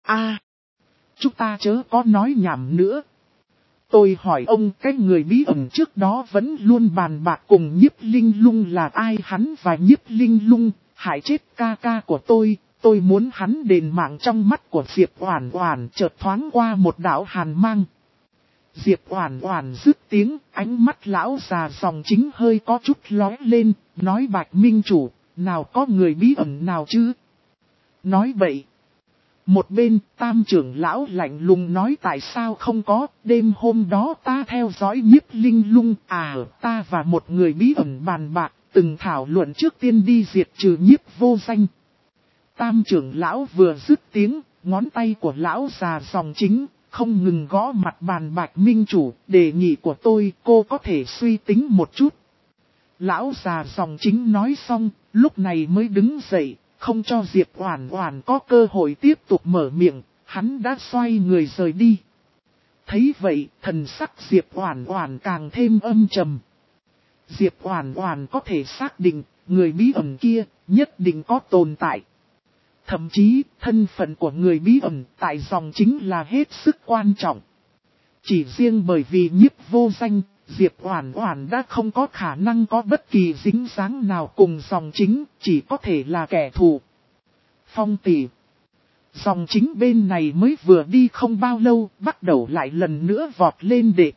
Chúng ta chớ có nói nhảm nữa. Tôi hỏi ông cái người bí ẩn trước đó vẫn luôn bàn bạc cùng Nhiếp Linh Lung là ai? Hắn và Nhiếp Linh Lung hại chết ca ca của tôi muốn hắn đền mạng. Trong mắt của Diệp Oản Oản chợt thoáng qua một đạo hàn mang. Diệp Oản Oản dứt tiếng, ánh mắt lão già dòng chính hơi có chút lóe lên, nói Bạch Minh Chủ, nào có người bí ẩn nào chứ? Nói bậy. Một bên, Tam trưởng lão lạnh lùng nói tại sao không có, đêm hôm đó ta theo dõi Nhiếp Linh Lung, ta và một người bí ẩn bàn bạc, từng thảo luận trước tiên đi diệt trừ Nhiếp vô danh. Tam trưởng lão vừa dứt tiếng, ngón tay của lão già dòng chính, không ngừng gõ mặt bàn Bạch Minh Chủ, đề nghị của tôi, cô có thể suy tính một chút. Lão già dòng chính nói xong, lúc này mới đứng dậy. Không cho Diệp Oản Oản có cơ hội tiếp tục mở miệng, hắn đã xoay người rời đi. Thấy vậy, thần sắc Diệp Oản Oản càng thêm âm trầm. Diệp Oản Oản có thể xác định, người bí ẩn kia nhất định có tồn tại. Thậm chí, thân phận của người bí ẩn tại dòng chính là hết sức quan trọng. Chỉ riêng bởi vì Nhiếp vô danh, Diệp Oản Oản đã không có khả năng có bất kỳ dính dáng nào cùng dòng chính, chỉ có thể là kẻ thù. Phong tỷ. Dòng chính bên này mới vừa đi không bao lâu, bắt đầu lại lần nữa vọt lên để.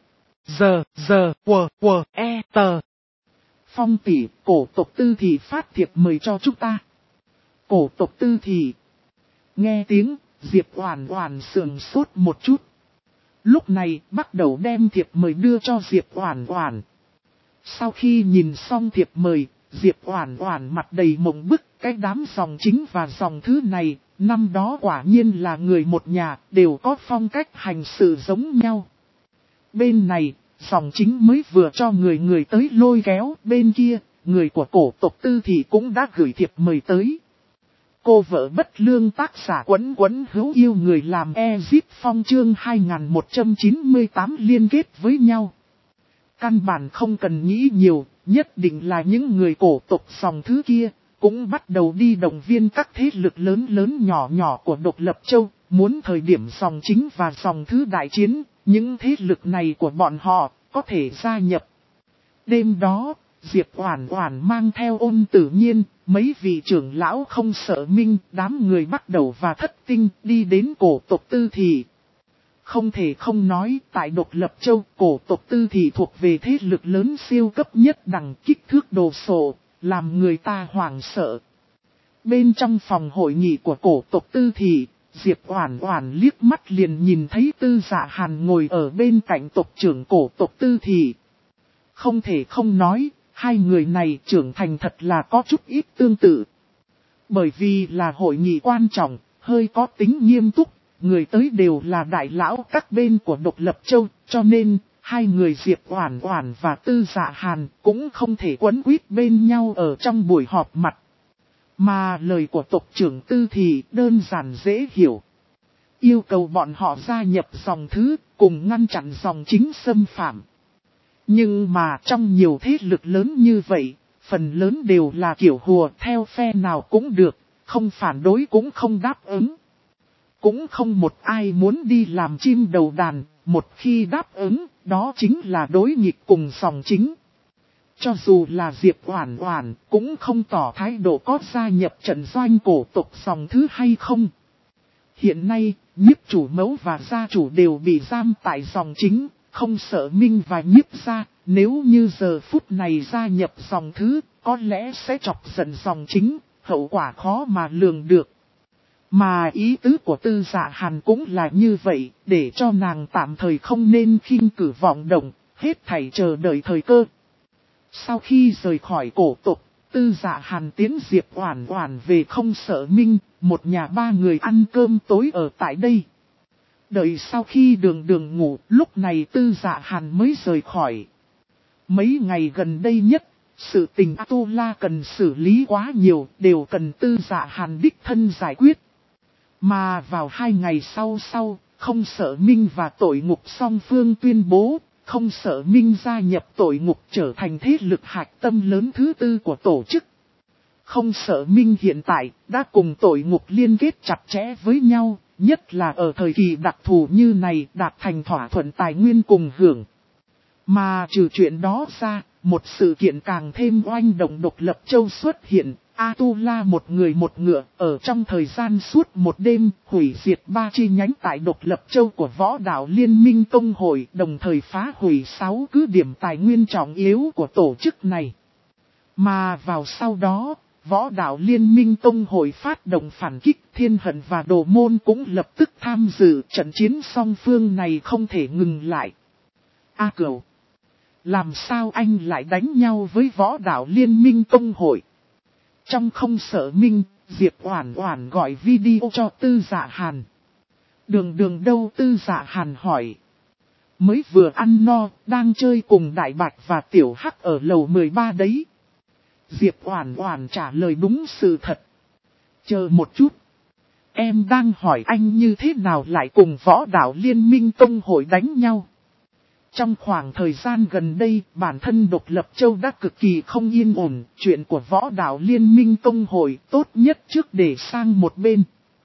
Tờ. Phong tỷ, cổ tộc Tư Thị phát thiệp mời cho chúng ta. Cổ tộc Tư Thị. Nghe tiếng, Diệp Oản Oản sững sốt một chút. Lúc này, bắt đầu đem thiệp mời đưa cho Diệp Oản Oản. Sau khi nhìn xong thiệp mời, Diệp Oản Oản mặt đầy mộng bức, cái đám dòng chính và dòng thứ này, năm đó quả nhiên là người một nhà, đều có phong cách hành sự giống nhau. Bên này, dòng chính mới vừa cho người tới lôi kéo, bên kia, người của cổ tộc Tư Thị cũng đã gửi thiệp mời tới. Cô vợ bất lương tác giả Quấn Quấn hữu yêu người làm Ezip Phong chương 2198 liên kết với nhau. Căn bản không cần nghĩ nhiều, nhất định là những người cổ tộc dòng thứ kia, cũng bắt đầu đi động viên các thế lực lớn lớn nhỏ nhỏ của độc lập châu, muốn thời điểm dòng chính và dòng thứ đại chiến, những thế lực này của bọn họ có thể gia nhập. Đêm đó, Diệp Oản Oản mang theo Ôn Tử Nhiên, mấy vị trưởng lão Không Sợ Minh, đám người bắt đầu và Thất Tinh đi đến cổ tộc Tư Thị. Không thể không nói, tại độc lập châu, cổ tộc Tư Thị thuộc về thế lực lớn siêu cấp nhất đẳng kích thước đồ sộ, làm người ta hoảng sợ. Bên trong phòng hội nghị của cổ tộc Tư Thị, Diệp Oản Oản liếc mắt liền nhìn thấy Tư Dạ Hàn ngồi ở bên cạnh tộc trưởng cổ tộc Tư Thị. Không thể không nói, hai người này trưởng thành thật là có chút ít tương tự. Bởi vì là hội nghị quan trọng, hơi có tính nghiêm túc, người tới đều là đại lão các bên của độc lập châu, cho nên hai người Diệp Oản Oản và Tư Dạ Hàn cũng không thể quấn quýt bên nhau ở trong buổi họp mặt. Mà lời của tộc trưởng Tư thì đơn giản dễ hiểu. Yêu cầu bọn họ gia nhập dòng thứ, cùng ngăn chặn dòng chính xâm phạm. Nhưng mà trong nhiều thế lực lớn như vậy, phần lớn đều là kiểu hùa theo phe nào cũng được, không phản đối cũng không đáp ứng. Cũng không một ai muốn đi làm chim đầu đàn, một khi đáp ứng, đó chính là đối nghịch cùng dòng chính. Cho dù là Diệp Oản Oản cũng không tỏ thái độ có gia nhập trận doanh cổ tộc dòng thứ hay không. Hiện nay, Nhiếp Chủ Mẫu và gia chủ đều bị giam tại dòng chính, Không Sợ Minh và Nhiếp gia, nếu như giờ phút này gia nhập dòng thứ, có lẽ sẽ chọc giận dòng chính, hậu quả khó mà lường được. Mà ý tứ của Tư Dạ Hàn cũng là như vậy, để cho nàng tạm thời không nên khinh cử vọng động, hết thảy chờ đợi thời cơ. Sau khi rời khỏi cổ tộc, Tư Dạ Hàn tiến Diệp Oản Oản về Không Sợ Minh, một nhà ba người ăn cơm tối ở tại đây. Đợi sau khi đường ngủ, lúc này Tư Dạ Hàn mới rời khỏi. Mấy ngày gần đây nhất, sự tình Atula cần xử lý quá nhiều, đều cần Tư Dạ Hàn đích thân giải quyết. Mà vào 2 ngày sau, Không Sợ Minh và Tội Ngục song phương tuyên bố, Không Sợ Minh gia nhập Tội Ngục trở thành thế lực hạch tâm lớn thứ 4 của tổ chức. Không Sợ Minh hiện tại đã cùng Tội Ngục liên kết chặt chẽ với nhau, nhất là ở thời kỳ đặc thù như này đạt thành thỏa thuận tài nguyên cùng hưởng. Mà trừ chuyện đó ra, một sự kiện càng thêm oanh động độc lập châu xuất hiện. Atula một người một ngựa ở trong thời gian suốt một đêm hủy diệt 3 chi nhánh tại độc lập châu của Võ Đạo Liên minh Công hội, đồng thời phá hủy 6 cứ điểm tài nguyên trọng yếu của tổ chức này. Mà vào sau đó, Võ Đạo Liên minh Công hội phát động phản kích, Thiên Hận và Đồ Môn cũng lập tức tham dự trận chiến song phương này không thể ngừng lại. Cửu, làm sao anh lại đánh nhau với Võ Đạo Liên minh Công hội? Trong Không Sợ Minh, Diệp Oản Oản gọi video cho Tư Dạ Hàn. Đường đâu? Tư Dạ Hàn hỏi. Mới vừa ăn no, đang chơi cùng Đại Bạch và Tiểu Hắc ở lầu 13 đấy. Diệp Oản Oản trả lời đúng sự thật. Chờ một chút. Em đang hỏi anh như thế nào lại cùng Võ Đạo Liên minh Công hội đánh nhau. Trong khoảng thời gian gần đây, bản thân độc lập châu đã cực kỳ không yên ổn, chuyện của Võ Đạo Liên minh Công hội tốt nhất trước để sang một bên.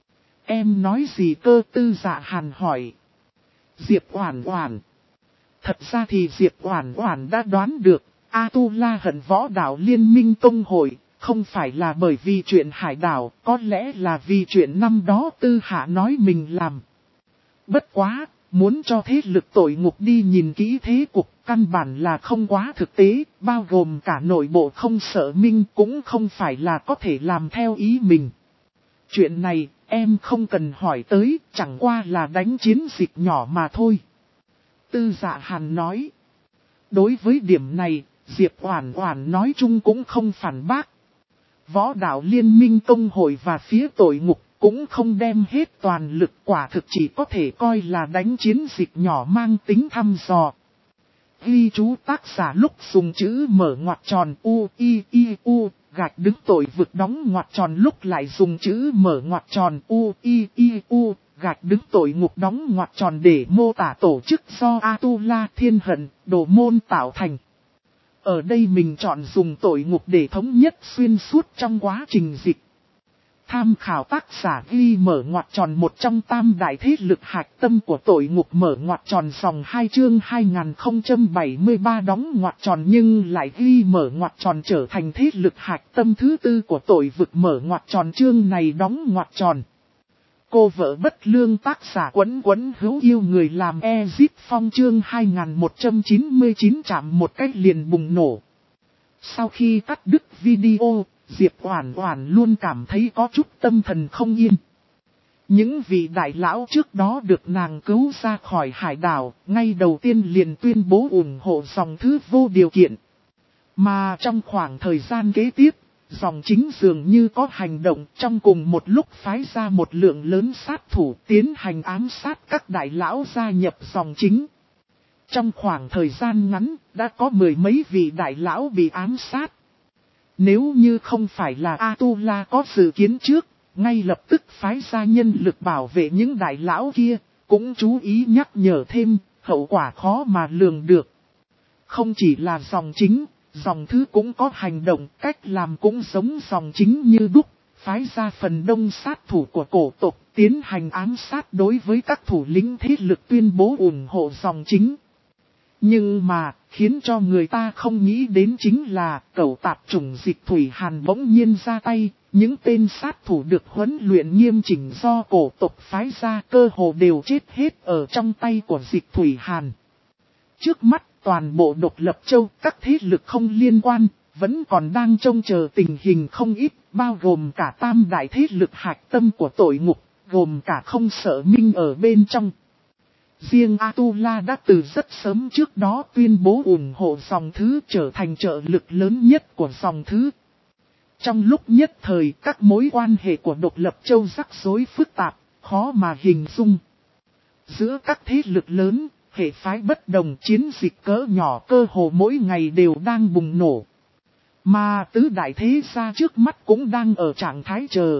Em nói gì cơ? Tư Dạ Hàn hỏi. Diệp Oản Oản. Thật ra thì Diệp Oản Oản đã đoán được, Atula hận Võ Đạo Liên minh Công hội, không phải là bởi vì chuyện hải đảo, có lẽ là vì chuyện năm đó Tư Hạ nói mình làm. Bất quá, muốn cho thế lực Tội Ngục đi nhìn kỹ thế cục, căn bản là không quá thực tế, bao gồm cả nội bộ Không Sợ Minh cũng không phải là có thể làm theo ý mình. Chuyện này, em không cần hỏi tới, chẳng qua là đánh chiến dịch nhỏ mà thôi. Tư Dạ Hàn nói. Đối với điểm này, Diệp Oản Oản nói chung cũng không phản bác. Võ Đạo Liên minh Công hội và phía Tội Ngục cũng không đem hết toàn lực, quả thực chỉ có thể coi là đánh chiến dịch nhỏ mang tính thăm dò. Ghi chú tác giả lúc dùng chữ mở ngoặc tròn U, I, U, gạch đứng tội vực đóng ngoặc tròn lúc lại dùng chữ mở ngoặc tròn u gạch đứng tội ngục đóng ngoặc tròn để mô tả tổ chức do Atula Thiên Hận, Đồ Môn tạo thành. Ở đây mình chọn dùng tội ngục để thống nhất xuyên suốt trong quá trình dịch. Tham khảo tác giả ghi mở ngoặc tròn một trong tam đại thế lực hạch tâm của tội ngục mở ngoặc tròn dòng 2 chương 2073 đóng ngoặc tròn nhưng lại ghi mở ngoặc tròn trở thành thế lực hạch tâm thứ tư của tội vực mở ngoặc tròn chương này đóng ngoặc tròn. Cô vợ bất lương tác giả Quấn hữu yêu người làm Ezip Phong chương 2199 chạm một cách liền bùng nổ. Sau khi cắt đứt video, Diệp Oản Oản luôn cảm thấy có chút tâm thần không yên. Những vị đại lão trước đó được nàng cứu ra khỏi hải đảo, ngay đầu tiên liền tuyên bố ủng hộ dòng thứ vô điều kiện. Mà trong khoảng thời gian kế tiếp, dòng chính dường như có hành động trong cùng một lúc phái ra một lượng lớn sát thủ tiến hành ám sát các đại lão gia nhập dòng chính. Trong khoảng thời gian ngắn, đã có mười mấy vị đại lão bị ám sát. Nếu như không phải là Atula có dự kiến trước, ngay lập tức phái ra nhân lực bảo vệ những đại lão kia, cũng chú ý nhắc nhở thêm, hậu quả khó mà lường được. Không chỉ là dòng chính, dòng thứ cũng có hành động, cách làm cũng giống dòng chính như đúc, phái ra phần đông sát thủ của cổ tộc, tiến hành ám sát đối với các thủ lĩnh thế lực tuyên bố ủng hộ dòng chính. Nhưng mà, khiến cho người ta không nghĩ đến chính là cẩu tạp chủng Dịch Thủy Hàn bỗng nhiên ra tay, những tên sát thủ được huấn luyện nghiêm chỉnh do cổ tộc phái ra cơ hồ đều chết hết ở trong tay của Dịch Thủy Hàn. Trước mắt, toàn bộ Độc Lập Châu, các thế lực không liên quan, vẫn còn đang trông chờ tình hình không ít, bao gồm cả tam đại thế lực hạch tâm của tội ngục, gồm cả Không Sợ Minh ở bên trong. Riêng Atula đã từ rất sớm trước đó tuyên bố ủng hộ dòng thứ trở thành trợ lực lớn nhất của dòng thứ. Trong lúc nhất thời các mối quan hệ của Độc Lập Châu rắc rối phức tạp, khó mà hình dung. Giữa các thế lực lớn, hệ phái bất đồng chiến dịch cỡ nhỏ cơ hồ mỗi ngày đều đang bùng nổ. Mà tứ đại thế gia trước mắt cũng đang ở trạng thái chờ.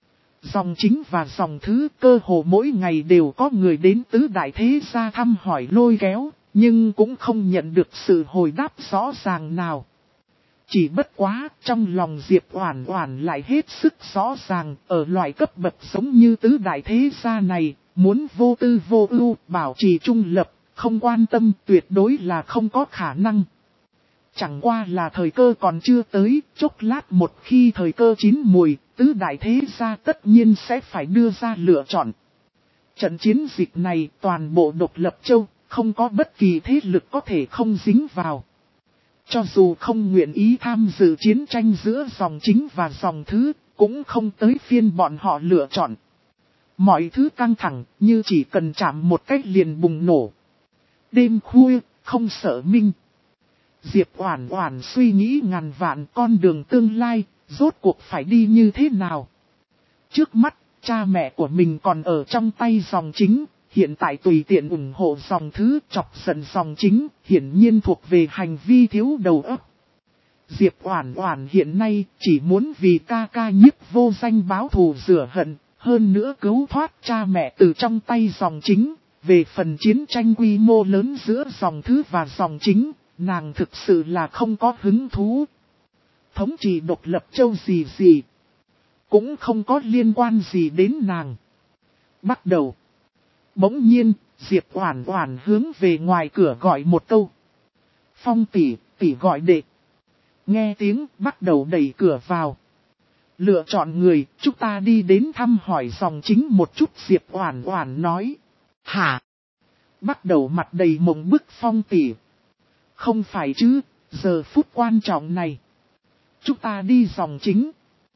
Dòng chính và dòng thứ cơ hồ mỗi ngày đều có người đến tứ đại thế gia thăm hỏi lôi kéo, nhưng cũng không nhận được sự hồi đáp rõ ràng nào. Chỉ bất quá, trong lòng Diệp Oản Oản lại hết sức rõ ràng, ở loại cấp bậc giống như tứ đại thế gia này, muốn vô tư vô ưu, bảo trì trung lập, không quan tâm tuyệt đối là không có khả năng. Chẳng qua là thời cơ còn chưa tới, chốc lát một khi thời cơ chín mùi, tứ đại thế gia tất nhiên sẽ phải đưa ra lựa chọn. Trận chiến dịch này toàn bộ Độc Lập Châu, không có bất kỳ thế lực có thể không dính vào. Cho dù không nguyện ý tham dự chiến tranh giữa dòng chính và dòng thứ, cũng không tới phiên bọn họ lựa chọn. Mọi thứ căng thẳng như chỉ cần chạm một cách liền bùng nổ. Đêm khuya, Không Sợ Minh. Diệp Oản Oản suy nghĩ ngàn vạn con đường tương lai, rốt cuộc phải đi như thế nào. Trước mắt, cha mẹ của mình còn ở trong tay dòng chính, hiện tại tùy tiện ủng hộ dòng thứ chọc giận dòng chính, hiển nhiên thuộc về hành vi thiếu đầu óc. Diệp Oản Oản hiện nay chỉ muốn vì ca ca Nhiếp Vô Danh báo thù rửa hận, hơn nữa cứu thoát cha mẹ từ trong tay dòng chính. Về phần chiến tranh quy mô lớn giữa dòng thứ và dòng chính, nàng thực sự là không có hứng thú. Thống trị Độc Lập Châu gì cũng không có liên quan gì đến nàng. Bắt đầu. Bỗng nhiên, Diệp Oản Oản hướng về ngoài cửa gọi một câu. Phong tỷ, tỷ gọi đệ. Nghe tiếng bắt đầu đẩy cửa vào. Lựa chọn người, chúng ta đi đến thăm hỏi dòng chính một chút, Diệp Oản Oản nói. Hả? Bắt đầu mặt đầy mộng bức Phong tỷ. Không phải chứ, giờ phút quan trọng này. Chúng ta đi dòng chính.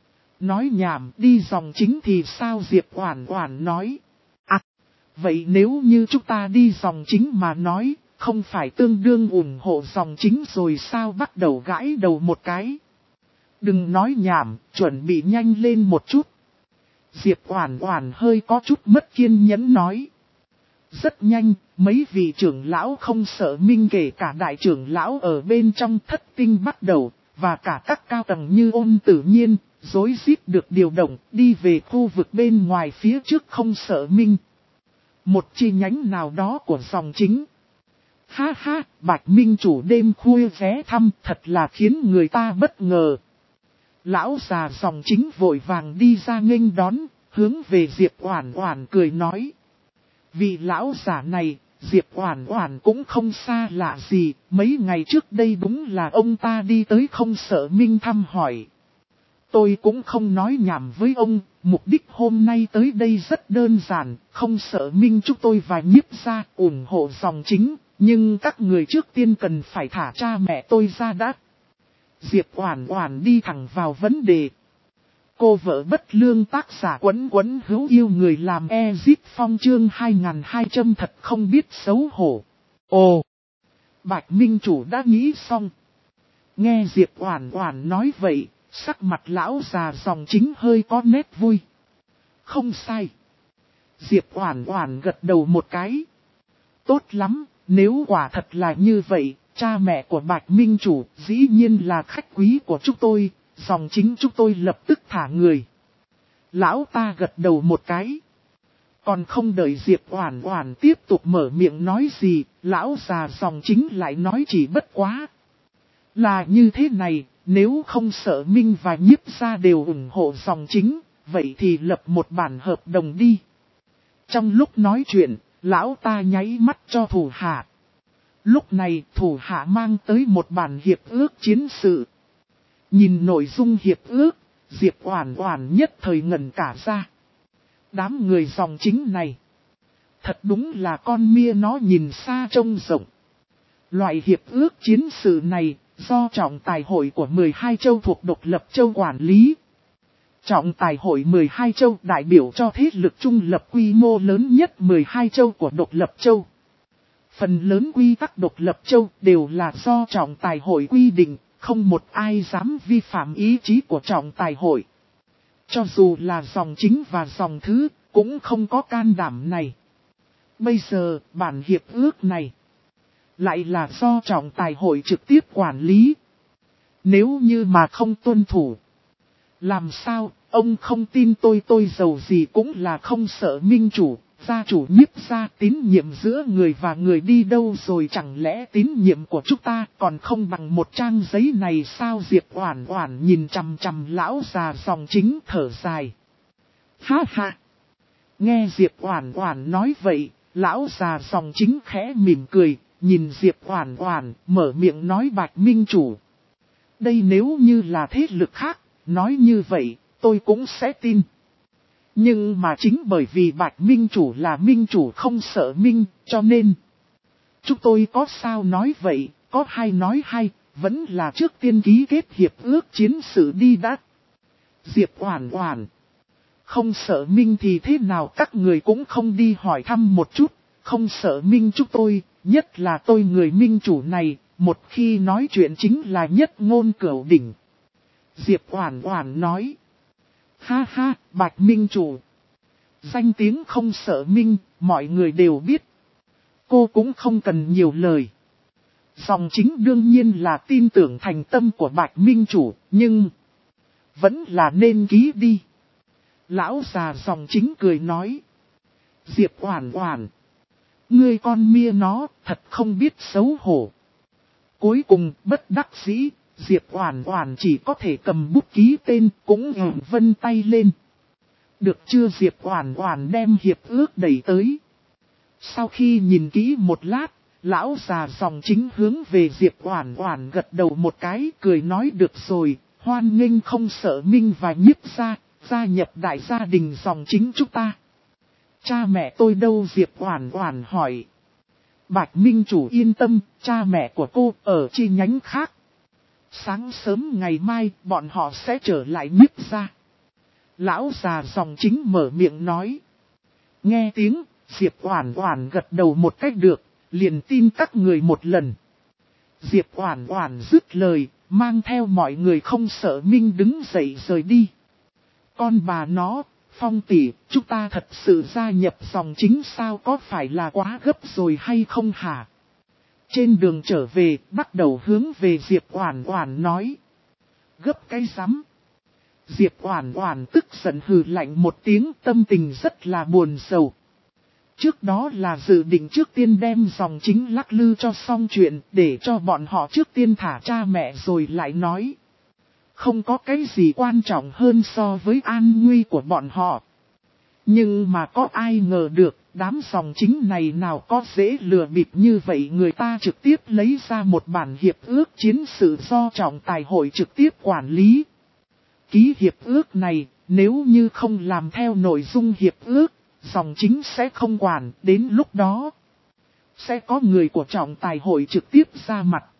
Nói nhảm, đi dòng chính thì sao, Diệp Oản Oản nói. À, vậy nếu như chúng ta đi dòng chính mà nói, không phải tương đương ủng hộ dòng chính rồi sao, bắt đầu gãi đầu một cái. Đừng nói nhảm, chuẩn bị nhanh lên một chút. Diệp Oản Oản hơi có chút mất kiên nhẫn nói. Rất nhanh, mấy vị trưởng lão Không Sợ Minh kể cả đại trưởng lão ở bên trong Thất Tinh bắt đầu, và cả các cao tầng như Ôn Tử Nhiên, rối rít được điều động đi về khu vực bên ngoài phía trước Không Sợ Minh. Một chi nhánh nào đó của dòng chính. Ha ha, Bạch Minh chủ đêm khuya ghé thăm thật là khiến người ta bất ngờ. Lão già dòng chính vội vàng đi ra nghênh đón, hướng về Diệp Oản Oản cười nói. Vị lão già này, Diệp Oản Oản cũng không xa lạ gì, mấy ngày trước đây đúng là ông ta đi tới Không Sợ Minh thăm hỏi. Tôi cũng không nói nhảm với ông, mục đích hôm nay tới đây rất đơn giản, Không Sợ Minh chúc tôi và Nhiếp gia ủng hộ dòng chính, nhưng các người trước tiên cần phải thả cha mẹ tôi ra đã. Diệp Oản Oản đi thẳng vào vấn đề. Cô vợ bất lương tác giả Quấn Quấn hữu yêu người làm Ezit Phong chương 2200 thật không biết xấu hổ. Ồ! Bạch Minh chủ đã nghĩ xong. Nghe Diệp Oản Oản nói vậy, sắc mặt lão già dòng chính hơi có nét vui. Không sai. Diệp Oản Oản gật đầu một cái. Tốt lắm, nếu quả thật là như vậy, cha mẹ của Bạch Minh chủ dĩ nhiên là khách quý của chúng tôi, dòng chính chúng tôi lập tức thả người. Lão ta gật đầu một cái. Còn không đợi Diệp Oản Oản tiếp tục mở miệng nói gì, lão già dòng chính lại nói chỉ bất quá. Là như thế này, nếu Không Sợ Minh và Nhiếp gia đều ủng hộ dòng chính, vậy thì lập một bản hợp đồng đi. Trong lúc nói chuyện, lão ta nháy mắt cho thủ hạ. Lúc này thủ hạ mang tới một bản hiệp ước chiến sự. Nhìn nội dung hiệp ước, Diệp Oản Oản nhất thời ngẩn cả ra. Đám người dòng chính này, thật đúng là con mia nó nhìn xa trông rộng. Loại hiệp ước chiến sự này, do trọng tài hội của 12 châu thuộc độc lập châu quản lý. Trọng tài hội 12 châu đại biểu cho thế lực trung lập quy mô lớn nhất 12 châu của độc lập châu. Phần lớn quy tắc độc lập châu đều là do trọng tài hội quy định, không một ai dám vi phạm ý chí của trọng tài hội. Cho dù là dòng chính và dòng thứ, cũng không có can đảm này. Bây giờ, bản hiệp ước này lại là do trọng tài hội trực tiếp quản lý. Nếu như mà không tuân thủ, làm sao, ông không tin tôi giàu gì cũng là Không Sợ Minh chủ, gia chủ Nhiếp gia tín nhiệm giữa người và người đi đâu rồi, chẳng lẽ tín nhiệm của chúng ta còn không bằng một trang giấy này sao? Diệp Oản Oản nhìn chằm chằm lão già dòng chính thở dài. Ha ha! Nghe Diệp Oản Oản nói vậy, lão già dòng chính khẽ mỉm cười, nhìn Diệp Oản Oản mở miệng nói Bạch Minh chủ. Đây nếu như là thế lực khác, nói như vậy, tôi cũng sẽ tin. Nhưng mà chính bởi vì Bạch Minh chủ là Minh chủ Không Sợ Minh, cho nên chúng tôi có sao nói vậy, có hay nói hay, vẫn là trước tiên ký kết hiệp ước chiến sự đi đã. Diệp Oản Oản, Không Sợ Minh thì thế nào các người cũng không đi hỏi thăm một chút, Không Sợ Minh chúng tôi, nhất là tôi người Minh chủ này, một khi nói chuyện chính là nhất ngôn cửu đỉnh. Diệp Oản Oản nói. Ha ha, Bạch Minh chủ. Danh tiếng Không Sợ Minh, mọi người đều biết. Cô cũng không cần nhiều lời. Dòng chính đương nhiên là tin tưởng thành tâm của Bạch Minh chủ, nhưng vẫn là nên ký đi. Lão già dòng chính cười nói. Diệp Oản Oản, ngươi con mia nó, thật không biết xấu hổ. Cuối cùng, bất đắc dĩ, Diệp Oản Oản chỉ có thể cầm bút ký tên, cũng vân tay lên. Được chưa? Diệp Oản Oản đem hiệp ước đẩy tới. Sau khi nhìn kỹ một lát, lão già dòng chính hướng về Diệp Oản Oản gật đầu một cái, cười nói được rồi, hoan nghênh Không Sợ Minh và Nhiếp gia, gia nhập đại gia đình dòng chính chúng ta. Cha mẹ tôi đâu? Diệp Oản Oản hỏi. Bạch Minh chủ yên tâm, cha mẹ của cô ở chi nhánh khác. Sáng sớm ngày mai, bọn họ sẽ trở lại Nhiếp gia. Lão già dòng chính mở miệng nói. Nghe tiếng, Diệp Oản Oản gật đầu một cách được, liền tin các người một lần. Diệp Oản Oản dứt lời, mang theo mọi người Không Sợ Minh đứng dậy rời đi. Con bà nó, Phong tỷ, chúng ta thật sự gia nhập dòng chính sao, có phải là quá gấp rồi hay không hả? Trên đường trở về, bắt đầu hướng về Diệp Oản Oản nói. Gấp cái rắm. Diệp Oản Oản tức giận hừ lạnh một tiếng, tâm tình rất là buồn rầu. Trước đó là dự định trước tiên đem dòng chính lắc lư cho xong chuyện, để cho bọn họ trước tiên thả cha mẹ rồi lại nói. Không có cái gì quan trọng hơn so với an nguy của bọn họ. Nhưng mà có ai ngờ được, đám dòng chính này nào có dễ lừa bịp như vậy, người ta trực tiếp lấy ra một bản hiệp ước chiến sự do trọng tài hội trực tiếp quản lý. Ký hiệp ước này, nếu như không làm theo nội dung hiệp ước, dòng chính sẽ không quản, đến lúc đó sẽ có người của trọng tài hội trực tiếp ra mặt.